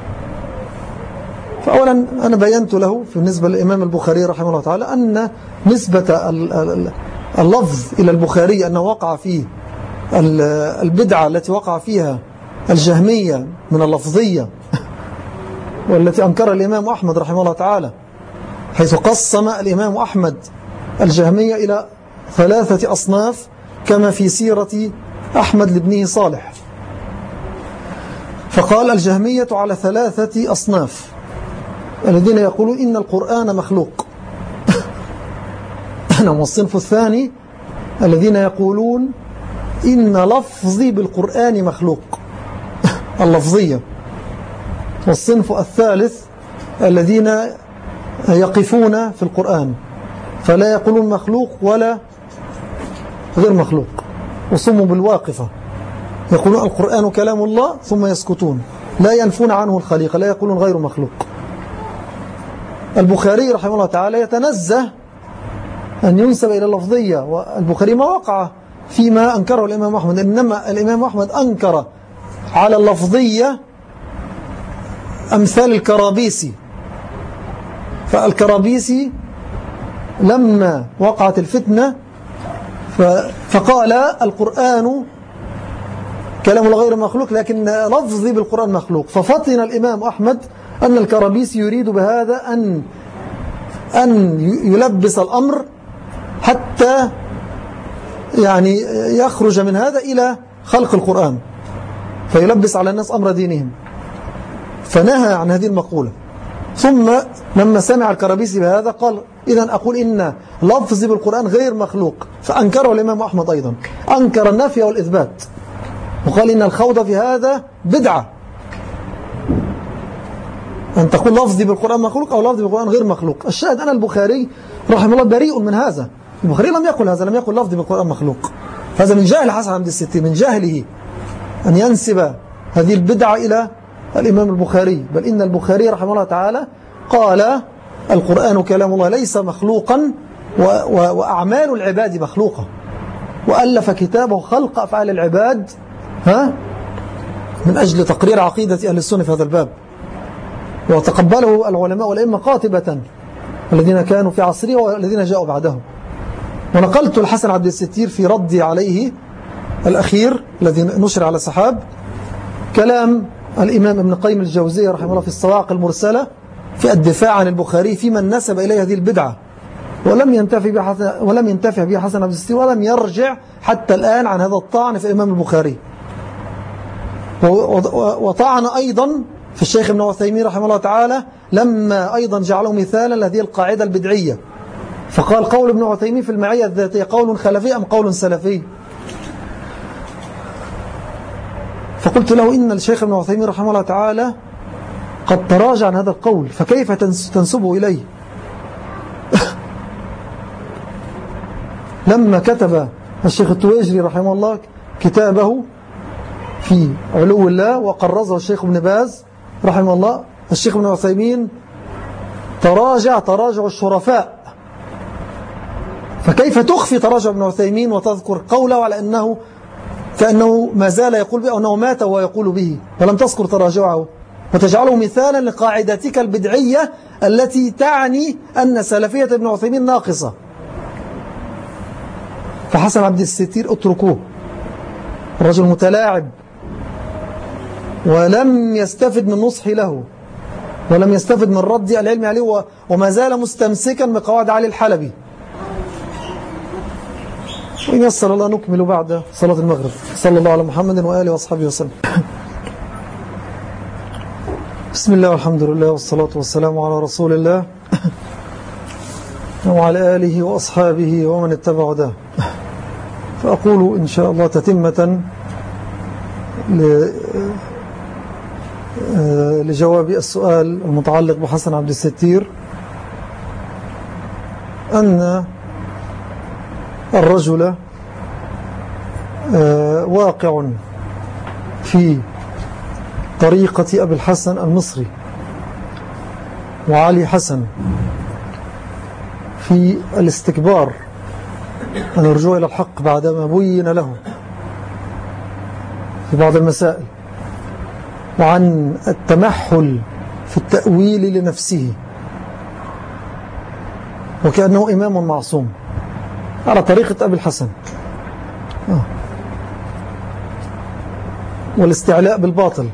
[SPEAKER 1] فأولا أنا بينت له في بالنسبة للإمام البخاري رحمه الله تعالى أن نسبة اللفظ إلى البخاري أنه وقع فيه البدعة التي وقع فيها الجهمية من اللفظية، والتي أنكر الإمام أحمد رحمه الله تعالى، حيث قسم الإمام أحمد الجهمية إلى 3 أصناف كما في سيرة أحمد لابنه صالح. فقال الجهمية على 3 أصناف: الذين يقولون إن القرآن مخلوق والصنف الثاني الذين يقولون إن لفظي بالقرآن مخلوق اللفظية. والصنف الثالث الذين يقفون في القرآن فلا يقولون مخلوق ولا غير مخلوق، وصموا بالواقفة، يقولون القرآن كلام الله ثم يسكتون، لا ينفون عنه الخليقة، لا يقولون غير مخلوق. البخاري رحمه الله تعالى يتنزه أن ينسب إلى اللفظية، والبخاري ما وقع فيما أنكره الإمام أحمد، إنما الإمام أحمد أنكر على اللفظية أمثال الكرابيسي. فالكرابيسي لما وقعت الفتنة فقال القرآن كلام الله غير مخلوق لكن لفظي بالقرآن مخلوق. ففطن الإمام أحمد أن الكرابيسي يريد بهذا أن يلبس الأمر حتى يعني يخرج من هذا إلى خلق القرآن، فيلبس على الناس أمر دينهم، فنهى عن هذه المقولة. ثم لما سمع الكرابيسي بهذا قال إذن أقول إن لفظي بالقرآن غير مخلوق، فأنكره الإمام أحمد أيضا، أنكر النفي والإثبات، وقال إن الخوض في هذا بدعة، أن تقول لفظي بالقرآن مخلوق أو لفظي بالقرآن غير مخلوق. الشاهد أن البخاري رحمه الله بريء من هذا، البخاري لم يقل هذا، لم يقل لفظي بالقرآن مخلوق. هذا من جهل حسن عبد الستير، من جهله أن ينسب هذه البدعة إلى الإمام البخاري. بل إن البخاري رحمه الله تعالى قال القرآن كلام الله ليس مخلوقا وأعمال العباد مخلوقة، وألف كتابه خلق أفعال العباد من أجل تقرير عقيدة أهل السنة في هذا الباب، وتقبله العلماء والأئمة قاطبة الذين كانوا في عصره والذين جاءوا بعده. ونقلت الحسن عبد الستير في ردي عليه الأخير الذي نشر على سحاب كلام الإمام ابن قيم الجوزية رحمه الله في الصواعق المرسلة في الدفاع عن البخاري في من نسب إليه هذه البدعة، ولم ينتفع به حسن عبد الستير، ولم يرجع حتى الآن عن هذا الطعن في إمام البخاري. وطعن أيضا في الشيخ ابن عثيمين رحمه الله تعالى لما أيضا جعله مثالا لهذه القاعدة البدعية، فقال قول ابن عثيمين في المعية الذاتية قول خلفي أم قول سلفي؟ فقلت له إن الشيخ ابن عثيمين رحمه الله تعالى قد تراجع عن هذا القول، فكيف تنسبه إليه؟ لما كتب الشيخ التويجري رحمه الله كتابه في علو الله وقرزه الشيخ ابن باز رحمه الله، الشيخ ابن عثيمين تراجع الشرفاء، فكيف تخفي تراجع ابن عثيمين وتذكر قوله على أنه كأنه ما زال يقول به أو أنه مات وهو يقول به، ولم تذكر تراجعه وتجعله مثالا لقاعدتك البدعية التي تعني أن سلفية ابن عثيمين ناقصة. فحسن عبد الستير اتركوه، الرجل متلاعب ولم يستفد من نصحي له، ولم يستفد من ردي العلم عليه، وما زال مستمسكا بقواعد علي الحلبي. وإن يسر الله نكمل بعد صلاة المغرب. صلى الله على محمد وآله وأصحابه وسلم. بسم الله والحمد لله والصلاة والسلام على رسول الله وعلى آله وأصحابه ومن اتبع ده. فأقول إن شاء الله تتمة لجواب السؤال المتعلق بحسن عبد الستير، أن الرجل واقع في طريقة أبي الحسن المصري وعلي حسن في الاستكبار عن الرجوع إلى الحق بعدما بين له في بعض المسائل، وعن التمحل في التأويل لنفسه وكأنه إمام معصوم على طريقة أبي الحسن، والاستعلاء بالباطل.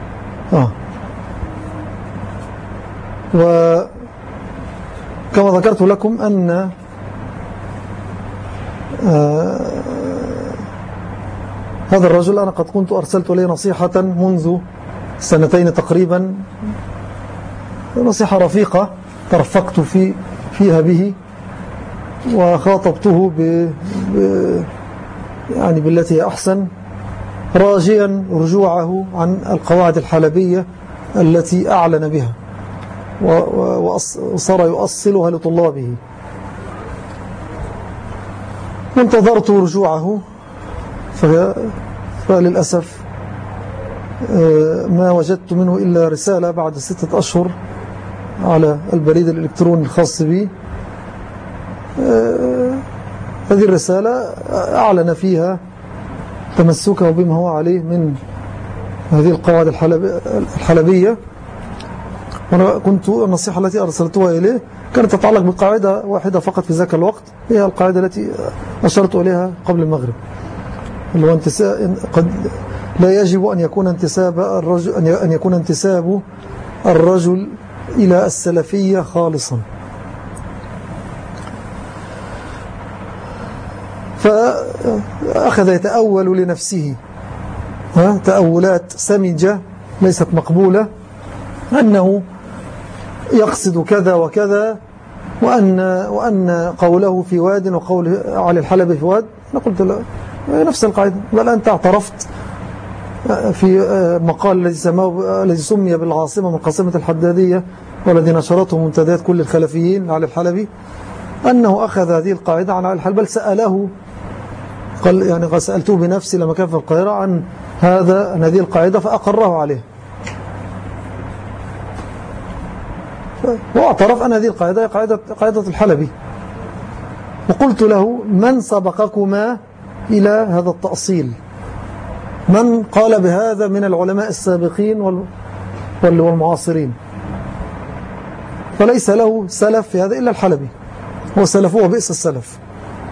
[SPEAKER 1] وكما ذكرت لكم أن هذا الرجل أنا قد كنت أرسلت إليه نصيحة منذ 2 تقريبا، نصيحة رفيقة ترفقت فيها به، وخاطبته يعني بالتي هي أحسن، راجيا رجوعه عن القواعد الحلبية التي أعلن بها وصار يؤصلها لطلابه. وانتظرت رجوعه، فللأسف ما وجدت منه إلا رسالة بعد 6 أشهر على البريد الإلكتروني الخاص بي. هذه الرسالة أعلن فيها تمسكه بما هو عليه من هذه القواعد الحلبية. وأنا كنت النصيحة التي أرسلتها إليه كانت تتعلق بقاعدة واحدة فقط في ذاك الوقت، هي القاعدة التي أشرت إليها قبل المغرب، اللي هو قد لا يجب أن يكون انتساب الرجل إلى السلفية خالصا. فأخذ يتأول لنفسه تأولات سمجة ليست مقبولة، أنه يقصد كذا وكذا، وأن قوله في واد وقول علي الحلبي في واد. أنا قلت له نفس القاعدة، بل أنت اعترفت في مقال الذي سمي بالعاصمة من قاصمة الحدادية والذي نشرته منتديات كل الخلفيين علي الحلبي، أنه أخذ هذه القاعدة عن علي الحلبي، بل سأله، قال يعني سألته بنفسي لما كان في القاهرة عن هذه القاعدة فأقره عليه، واعترف أن هذه القاعدة قاعدة الحلبي. وقلت له من سبقكما إلى هذا التأصيل؟ من قال بهذا من العلماء السابقين والمعاصرين؟ فليس له سلف في هذا إلا الحلبي، هو سلفه وبئس السلف.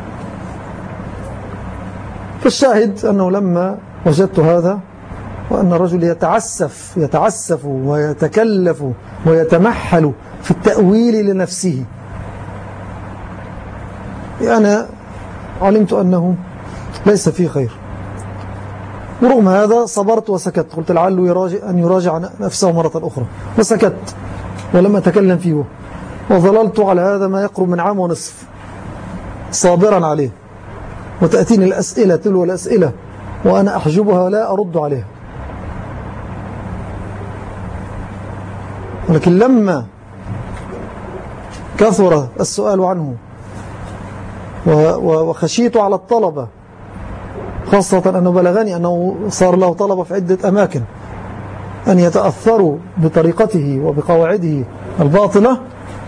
[SPEAKER 1] فالشاهد أنه لما وجدت هذا، وأن الرجل يتعسف ويتكلف ويتمحل في التأويل لنفسه، أنا علمت أنه ليس فيه خير. ورغم هذا صبرت وسكت، قلت لعله أن يراجع نفسه مرة أخرى، وسكت ولم أتكلم فيه، وظللت على هذا ما يقرب من عام ونصف صابرا عليه، وتأتيني الأسئلة تلو الأسئلة وأنا أحجبها لا أرد عليها. ولكن لما كثر السؤال عنه وخشيت على الطلبة، خاصة أنه بلغني أنه صار له طلبة في عدة أماكن أن يتأثروا بطريقته وبقواعده الباطلة،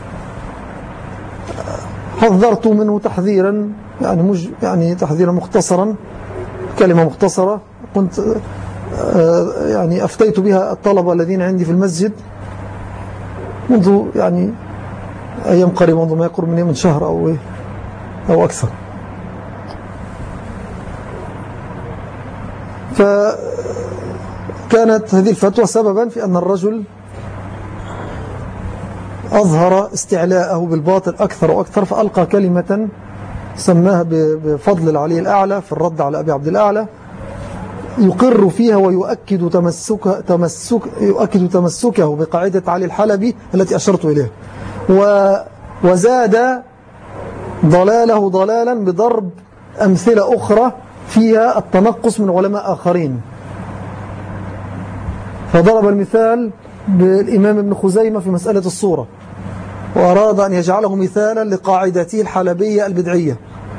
[SPEAKER 1] حذرت منه تحذيرا يعني تحذيرا مختصرا، كلمة مختصرة كنت يعني أفتيت بها الطلبة الذين عندي في المسجد منذ يعني أيام قريبة، منذ ما يقرب من شهر أو أكثر. فكانت هذه الفتوى سببا في أن الرجل أظهر استعلاءه بالباطل أكثر وأكثر، فألقى كلمة سماها بفضل العلي الأعلى في الرد على أبي عبد الأعلى، يقر فيها ويؤكد تمسكه بقاعدة علي الحلبي التي أشرت إليها، وزاد ضلاله ضلالا بضرب أمثلة أخرى فيها التنقص من علماء آخرين. فضرب المثال بالإمام ابن خزيمة في مسألة الصورة، وأراد أن يجعله مثالا لقاعدته الحلبية البدعية.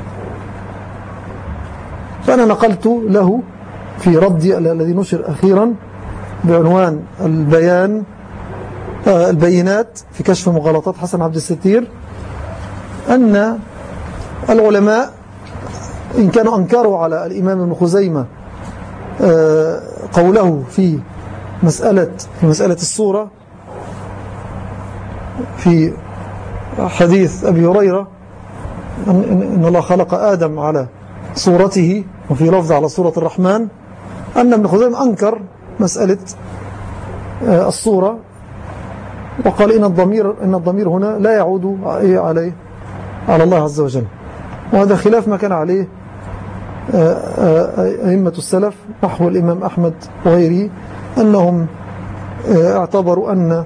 [SPEAKER 1] فأنا نقلت له في ردي الذي نشر أخيرا بعنوان البينات في كشف مغالطات حسن عبد الستير، أن العلماء إن كانوا أنكروا على الإمام ابن خزيمة قوله في مسألة الصورة في حديث أبي هريرة إن الله خلق آدم على صورته، وفي لفظ على صورة الرحمن، أن ابن خزيمة أنكر مسألة الصورة وقال إن الضمير هنا لا يعود على الله عز وجل. وهذا خلاف ما كان عليه أئمة السلف نحو الإمام أحمد وغيره، أنهم اعتبروا أن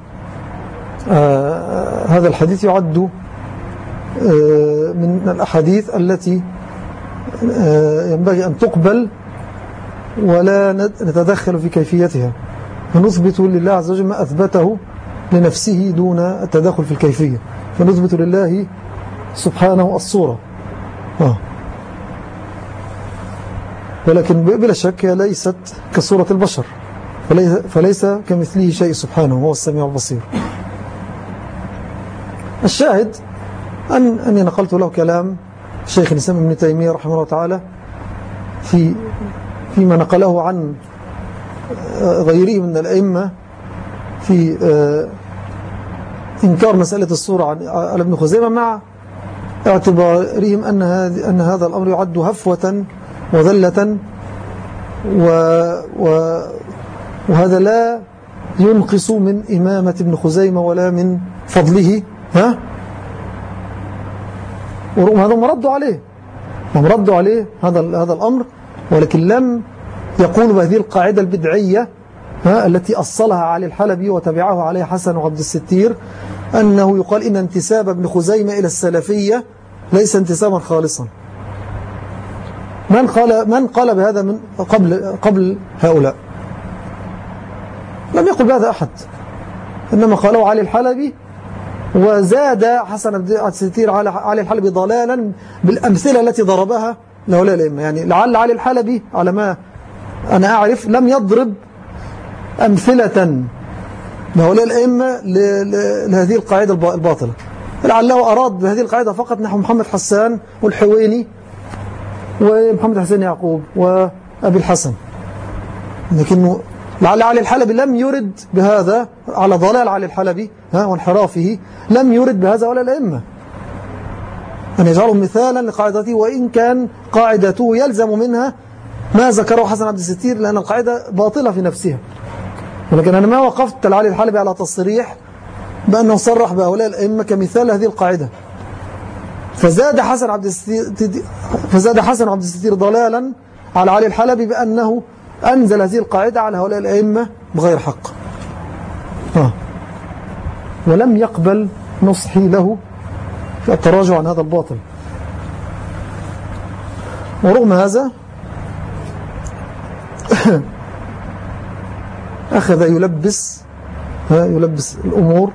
[SPEAKER 1] هذا الحديث يعد من الأحاديث التي ينبغي أن تقبل ولا نتدخل في كيفيتها، فنثبت لله عز وجل ما أثبته لنفسه دون التدخل في الكيفية، فنثبت لله سبحانه الصورة. ولكن بلا شك ليست كصورة البشر، فليس كمثله شيء سبحانه، هو السميع البصير. الشاهد أني نقلت له كلام الشيخ الإسلام ابن تيمية رحمه الله تعالى فيما نقله عن غيره من الأئمة في إنكار مسألة الصورة على ابن خزيمة، مع اعتبارهم أن هذا الأمر يعد هفوة وذلة، وهذا لا ينقص من إمامة ابن خزيمة ولا من فضله. ورغم هذا مردوا عليه هذا الأمر، ولكن لم يقولوا بهذه القاعدة البدعية التي أصلها علي الحلبي وتبعه عليه حسن وعبد الستير، أنه يقال إن انتساب ابن خزيمة إلى السلفية ليس انتسابا خالصا. من قال بهذا من قبل هؤلاء؟ لم يقل بهذا أحد، إنما قاله علي الحلبي، وزاد حسن عبد الستير علي الحلبي ضلالا بالأمثلة التي ضربها لهؤلاء الأئمة. يعني لعل علي الحلبي على ما أنا أعرف لم يضرب أمثلة لهؤلاء الأئمة لهذه القاعدة الباطلة، لعله أراد بهذه القاعدة فقط نحو محمد حسان والحويني ومحمد حسين يعقوب وأبي الحسن، لكنه لعل علي الحلبي لم يرد بهذا على ضلال علي الحلبي وانحرافه، لم يرد بهذا ولا الأئمة أن يجعله مثالا لقاعدته، وإن كان قاعدته يلزم منها ما ذكره حسن عبد الستير، لأن القاعدة باطلة في نفسها. ولكن أنا ما وقفت علي الحلبي على تصريح بأنه صرح بهؤلاء الأئمة كمثال هذه القاعدة، فزاد حسن عبد الستير ضلالا على علي الحلبي بأنه أنزل هذه القاعدة على هؤلاء الأئمة بغير حق، ولم يقبل نصحي له في التراجع عن هذا الباطل. ورغم هذا أخذ يلبس الأمور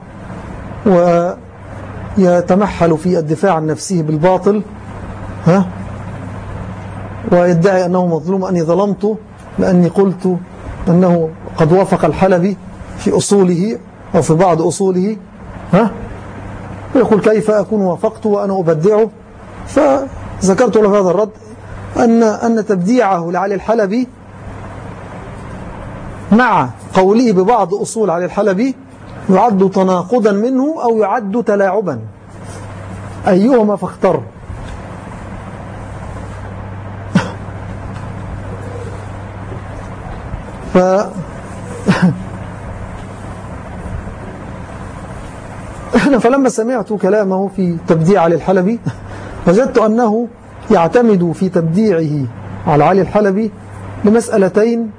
[SPEAKER 1] ويتمحل في الدفاع عن نفسه بالباطل، ويدعي أنه مظلوم، أني ظلمته لأني قلت أنه قد وافق الحلبي في أصوله أو في بعض أصوله، ويقول كيف أكون وافقته وأنا أبدعه. فذكرت له هذا الرد أن تبديعه لعلي الحلبي مع قوله ببعض أصول علي الحلبي يعد تناقضا منه أو يعد تلاعبا، أيهما فاختر. فلما سمعت كلامه في تبديع علي الحلبي وجدت أنه يعتمد في تبديعه على علي الحلبي لمسألتين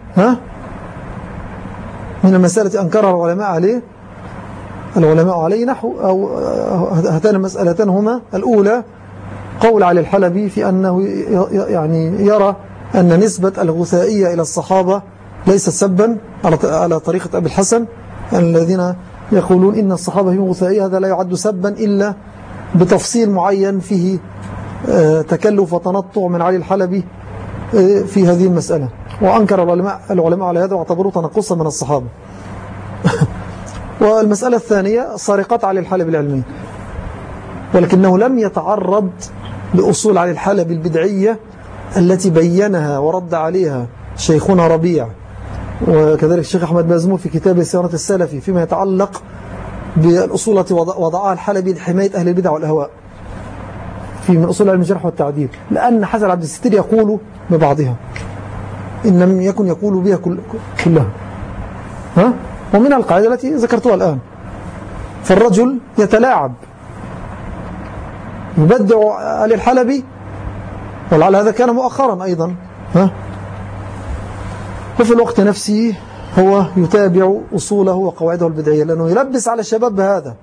[SPEAKER 1] من المسألة أنكرها العلماء عليه نحو أو هاتان المسألتان هما: الأولى قول علي الحلبي في أنه يعني يرى أن نسبة الغثائية إلى الصحابة ليست سبا على طريقة أبي الحسن، الذين يقولون إن الصحابة هم غثائية، هذا لا يعد سبا إلا بتفصيل معين فيه تكلف وتنطع من علي الحلبي في هذه المسألة، وأنكر العلماء على هذا واعتبروه تنقصا من الصحابة. والمسألة الثانية سرقة علي الحلبي العلمية، ولكنه لم يتعرض لأصول علي الحلبي البدعية التي بينها ورد عليها شيخنا ربيع وكذلك الشيخ أحمد مازمون في كتابه صيانة السلفي فيما يتعلق بالأصول التي وضعها الحلبي لحماية أهل البدع والأهواء في من أصول علم الجرح والتعديل، لأن حسن عبد الستير يقول ببعضها إن لم يكن يقول بها كلها، ومن القاعدة التي ذكرتها الآن. فالرجل يتلاعب يبدع علي الحلبي، ولعل هذا كان مؤخرا أيضا، وفي الوقت نفسه هو يتابع أصوله وقواعده البدعية، لأنه يلبس على الشباب بهذا،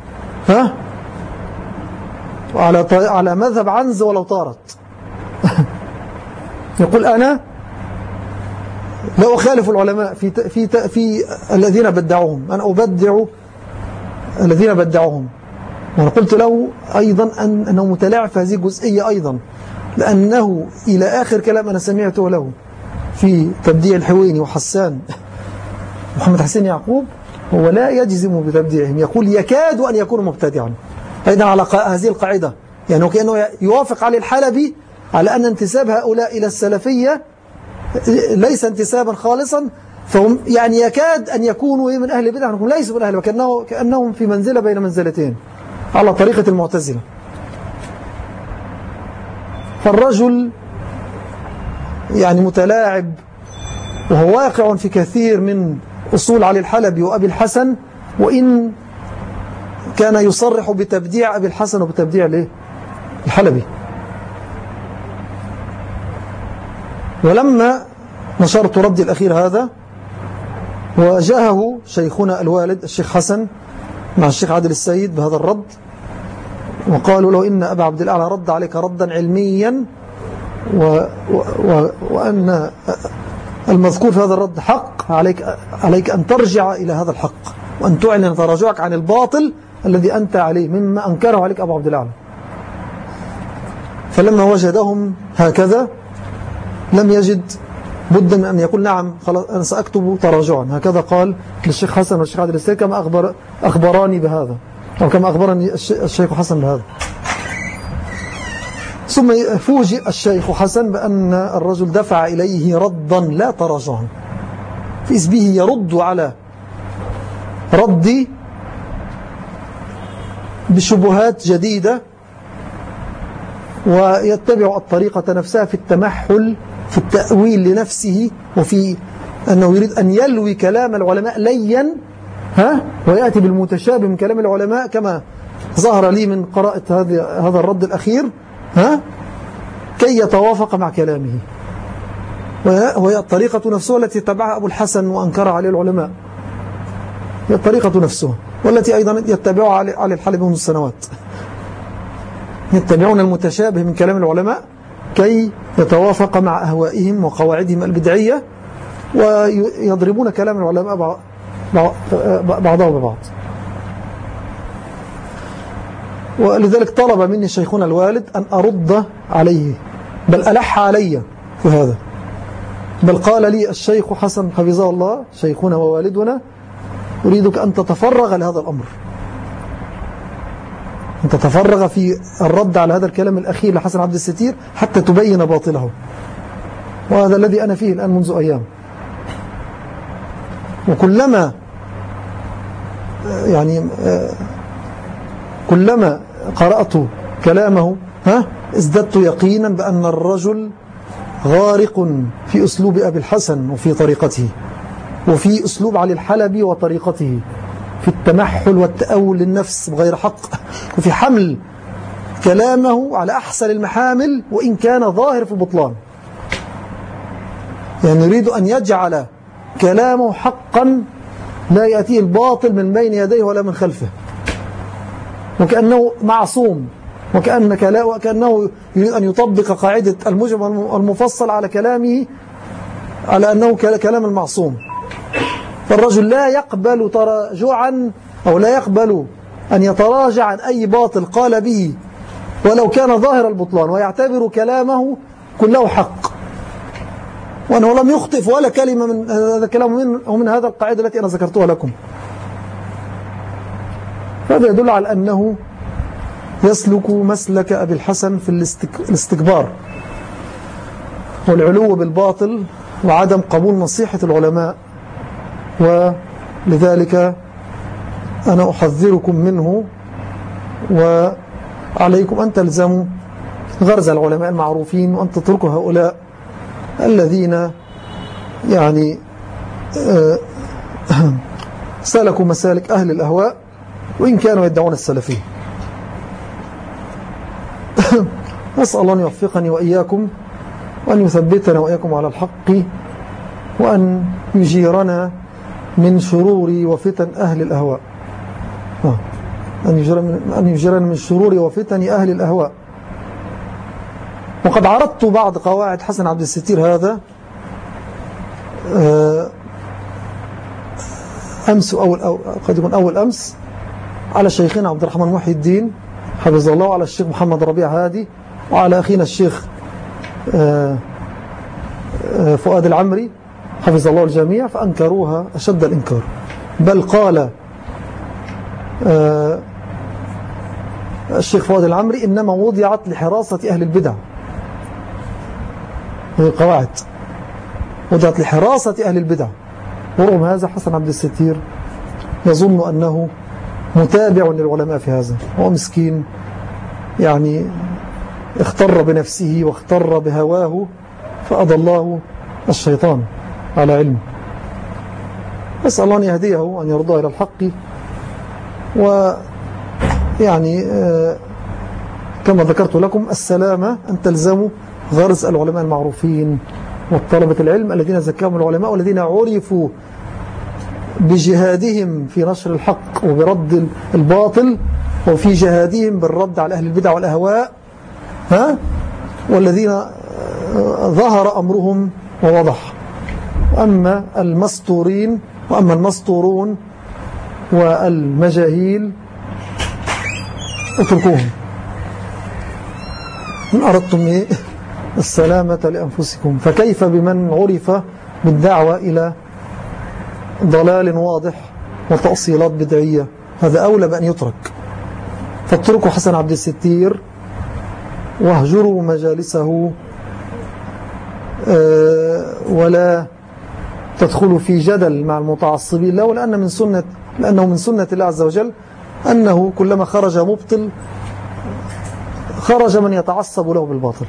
[SPEAKER 1] على مذهب عنز ولو طارت. يقول أنا لا أخالف العلماء في الذين بدعوهم، أنا أبدع الذين بدعوهم. وأنا قلت له أيضا أنه متلاعب في هذه الجزئية أيضا، لأنه إلى آخر كلام أنا سمعته له في تبديع الحويني وحسان محمد حسين يعقوب هو لا يجزم بتبديعهم، يقول يكاد أن يكون مبتدعا أيضا على هذه القاعدة، يعني كأنه يوافق علي الحلبي على أن انتساب هؤلاء إلى السلفية ليس انتسابا خالصا، فهم يعني يكاد أن يكونوا من أهل البدع، هم ليسوا من أهل، كأنهم في منزلة بين منزلتين على طريقة المعتزلة. فالرجل يعني متلاعب وهو واقع في كثير من أصول علي الحلبي وأبي الحسن، وإن كان يصرح بتبديع أبي الحسن وبتبديع الحلبي. ولما نشرت ردي الأخير هذا واجهه شيخنا الوالد الشيخ حسن مع الشيخ عادل السيد بهذا الرد، وقالوا له إن أبا عبد الأعلى رد عليك ردا علميا، وأن المذكور في هذا الرد حق، عليك أن ترجع إلى هذا الحق وأن تعلن تراجعك عن الباطل الذي أنت عليه مما أنكره عليك أبو عبد الأعلى. فلما وجدهم هكذا لم يجد بد من أن يقول نعم خلاص أنا سأكتب تراجعا، هكذا قال للشيخ حسن والشيخ عادل السيد كما أخبراني بهذا، أو كما أخبرني الشيخ حسن بهذا. ثم فوجئ الشيخ حسن بأن الرجل دفع إليه ردا لا تراجعا، في اسمه يرد على ردي بشبهات جديدة، ويتبع الطريقة نفسها في التمحل في التأويل لنفسه، وفي أنه يريد أن يلوي كلام العلماء ليا ويأتي بالمتشابه من كلام العلماء كما ظهر لي من قراءة هذا الرد الأخير كي يتوافق مع كلامه، وهي الطريقة نفسها التي اتبعها أبو الحسن وأنكر عليه العلماء، هي الطريقة نفسها والتي أيضا يتبعها علي الحلبي منذ السنوات، يتبعون المتشابه من كلام العلماء كي يتوافق مع أهوائهم وقواعدهم البدعية، ويضربون كلام العلماء بعضهم ببعض. ولذلك طلب مني شيخنا الوالد أن أرد عليه، بل ألح علي في هذا، بل قال لي الشيخ حسن حفظه الله شيخنا ووالدنا: أريدك أن تتفرغ لهذا الأمر، أن تتفرغ في الرد على هذا الكلام الأخير لحسن عبد الستير حتى تبين باطله. وهذا الذي أنا فيه الآن منذ أيام. وكلما كلما قرأت كلامه ازددت يقينا بأن الرجل غارق في أسلوب أبي الحسن وفي طريقته، وفي أسلوب علي الحلبي وطريقته في التمحل والتأول للنفس بغير حق، وفي حمل كلامه على أحسن المحامل وإن كان ظاهر في البطلان. يعني يريد أن يجعل كلامه حقا لا يأتيه الباطل من بين يديه ولا من خلفه، وكأنه معصوم، وكأنه يريد أن يطبق قاعدة المجمل المفصل على كلامه على أنه كلام المعصوم. فالرجل لا يقبل تراجعا أو لا يقبل أن يتراجع عن أي باطل قال به ولو كان ظاهر البطلان، ويعتبر كلامه كله حق، وأنه لم يخطئ ولا كلمة من هذا الكلام ومن هذا القاعدة التي أنا ذكرتها لكم. هذا يدل على أنه يسلك مسلك أبي الحسن في الاستكبار والعلو بالباطل وعدم قبول نصيحة العلماء، ولذلك أنا أحذركم منه، وعليكم أن تلزموا غرز العلماء المعروفين، وأن تتركوا هؤلاء الذين سلكوا مسالك أهل الأهواء وإن كانوا يدعون السلفية. نسأل الله أن يوفقني وإياكم، وأن يثبتنا وإياكم على الحق، وأن يجيرنا من شرور وفتن أهل الأهواء، أن يجيرنا من شرور وفتن أهل الأهواء. وقد عرضت بعض قواعد حسن عبد الستير هذا أمس أو قد يكون أول أمس على شيخنا عبد الرحمن محي الدين حفظه الله، وعلى الشيخ محمد ربيع هادي، وعلى أخينا الشيخ فؤاد العمري حفظ الله الجميع، فأنكروها أشد الإنكار. بل قال الشيخ فؤاد العمري: إنما وضعت لحراسة أهل البدع. هذه القواعد وضعت لحراسة أهل البدع. ورغم هذا حسن عبد الستير يظن أنه متابع للعلماء في هذا، هو مسكين اختر بنفسه واختر بهواه، فأضله الشيطان على علم. أسأل الله أن يهديه وأن يرضاه إلى الحق، كما ذكرت لكم السلامة أن تلزموا غرز العلماء المعروفين والطلبة العلم الذين زكاهم العلماء، والذين عرفوا بجهادهم في نشر الحق وبرد الباطل، وفي جهادهم بالرد على أهل البدع والأهواء، والذين ظهر أمرهم ووضح. أما المستورون والمجاهيل اتركوهم إن أردتم السلامة لأنفسكم. فكيف بمن عرف بالدعوة إلى ضلال واضح وتأصيلات بدعية؟ هذا أولى بأن يترك. فاتركوا حسن عبد الستير واهجروا مجالسه، ولا تدخلوا في جدل مع المتعصبين له، لأنه من سنة الله عز وجل أنه كلما خرج مبطل خرج من يتعصب له بالباطل.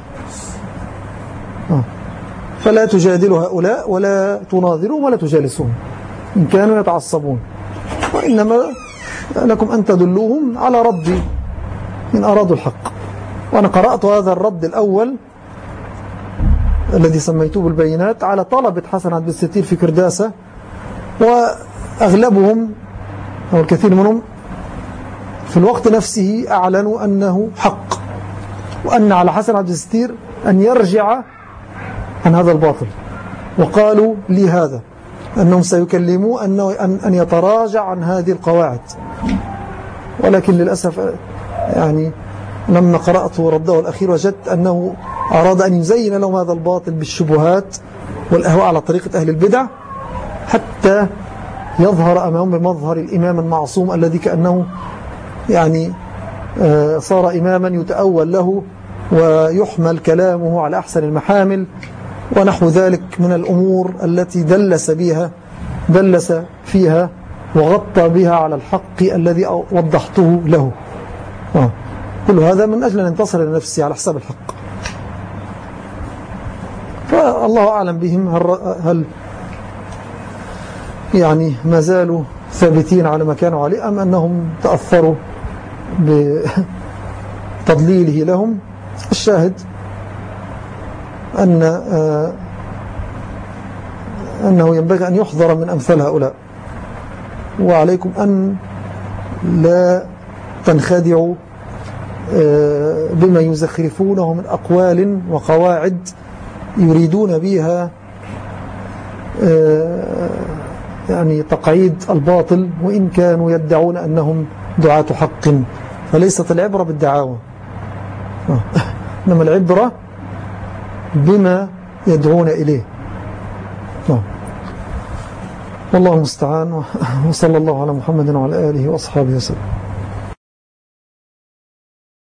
[SPEAKER 1] فلا تجادلوا هؤلاء ولا تناظروا ولا تجالسون إن كانوا يتعصبون، وإنما لكم أن تدلوهم على رد إن أرادوا الحق. وأنا قرأت هذا الرد الأول الذي سميته بالبينات على طلبة حسن عبد الستير في كرداسة، وأغلبهم أو الكثير منهم في الوقت نفسه أعلنوا أنه حق، وأن على حسن عبد الستير أن يرجع عن هذا الباطل. وقالوا لي هذا أنهم سيكلموا أن يتراجع عن هذه القواعد. ولكن للأسف يعني لما قرأت رده الأخير وجدت أنه أراد أن يزين لهم هذا الباطل بالشبهات والأهواء على طريقة أهل البدع، حتى يظهر أمامهم بمظهر الإمام المعصوم الذي كأنه يعني صار إماما يتأول له ويحمل كلامه على أحسن المحامل ونحو ذلك من الأمور التي دلس فيها وغطى بها على الحق الذي وضحته له. كل هذا من أجل أن ينتصر لنفسه على حساب الحق. فالله أعلم بهم هل يعني ما زالوا ثابتين على ما كانوا عليه، أم أنهم تأثروا بتضليله لهم. الشاهد أنه ينبغي أن يحذر من أمثال هؤلاء، وعليكم أن لا تنخدعوا بما يزخرفونه من أقوال وقواعد يريدون بها يعني تقعيد الباطل، وإن كانوا يدعون أنهم دعاة حق. فليست العبرة بالدعاوى، إنما العبرة بما يدعون إليه. والله المستعان، وصلى الله على محمد وعلى آله وأصحابه وسلم.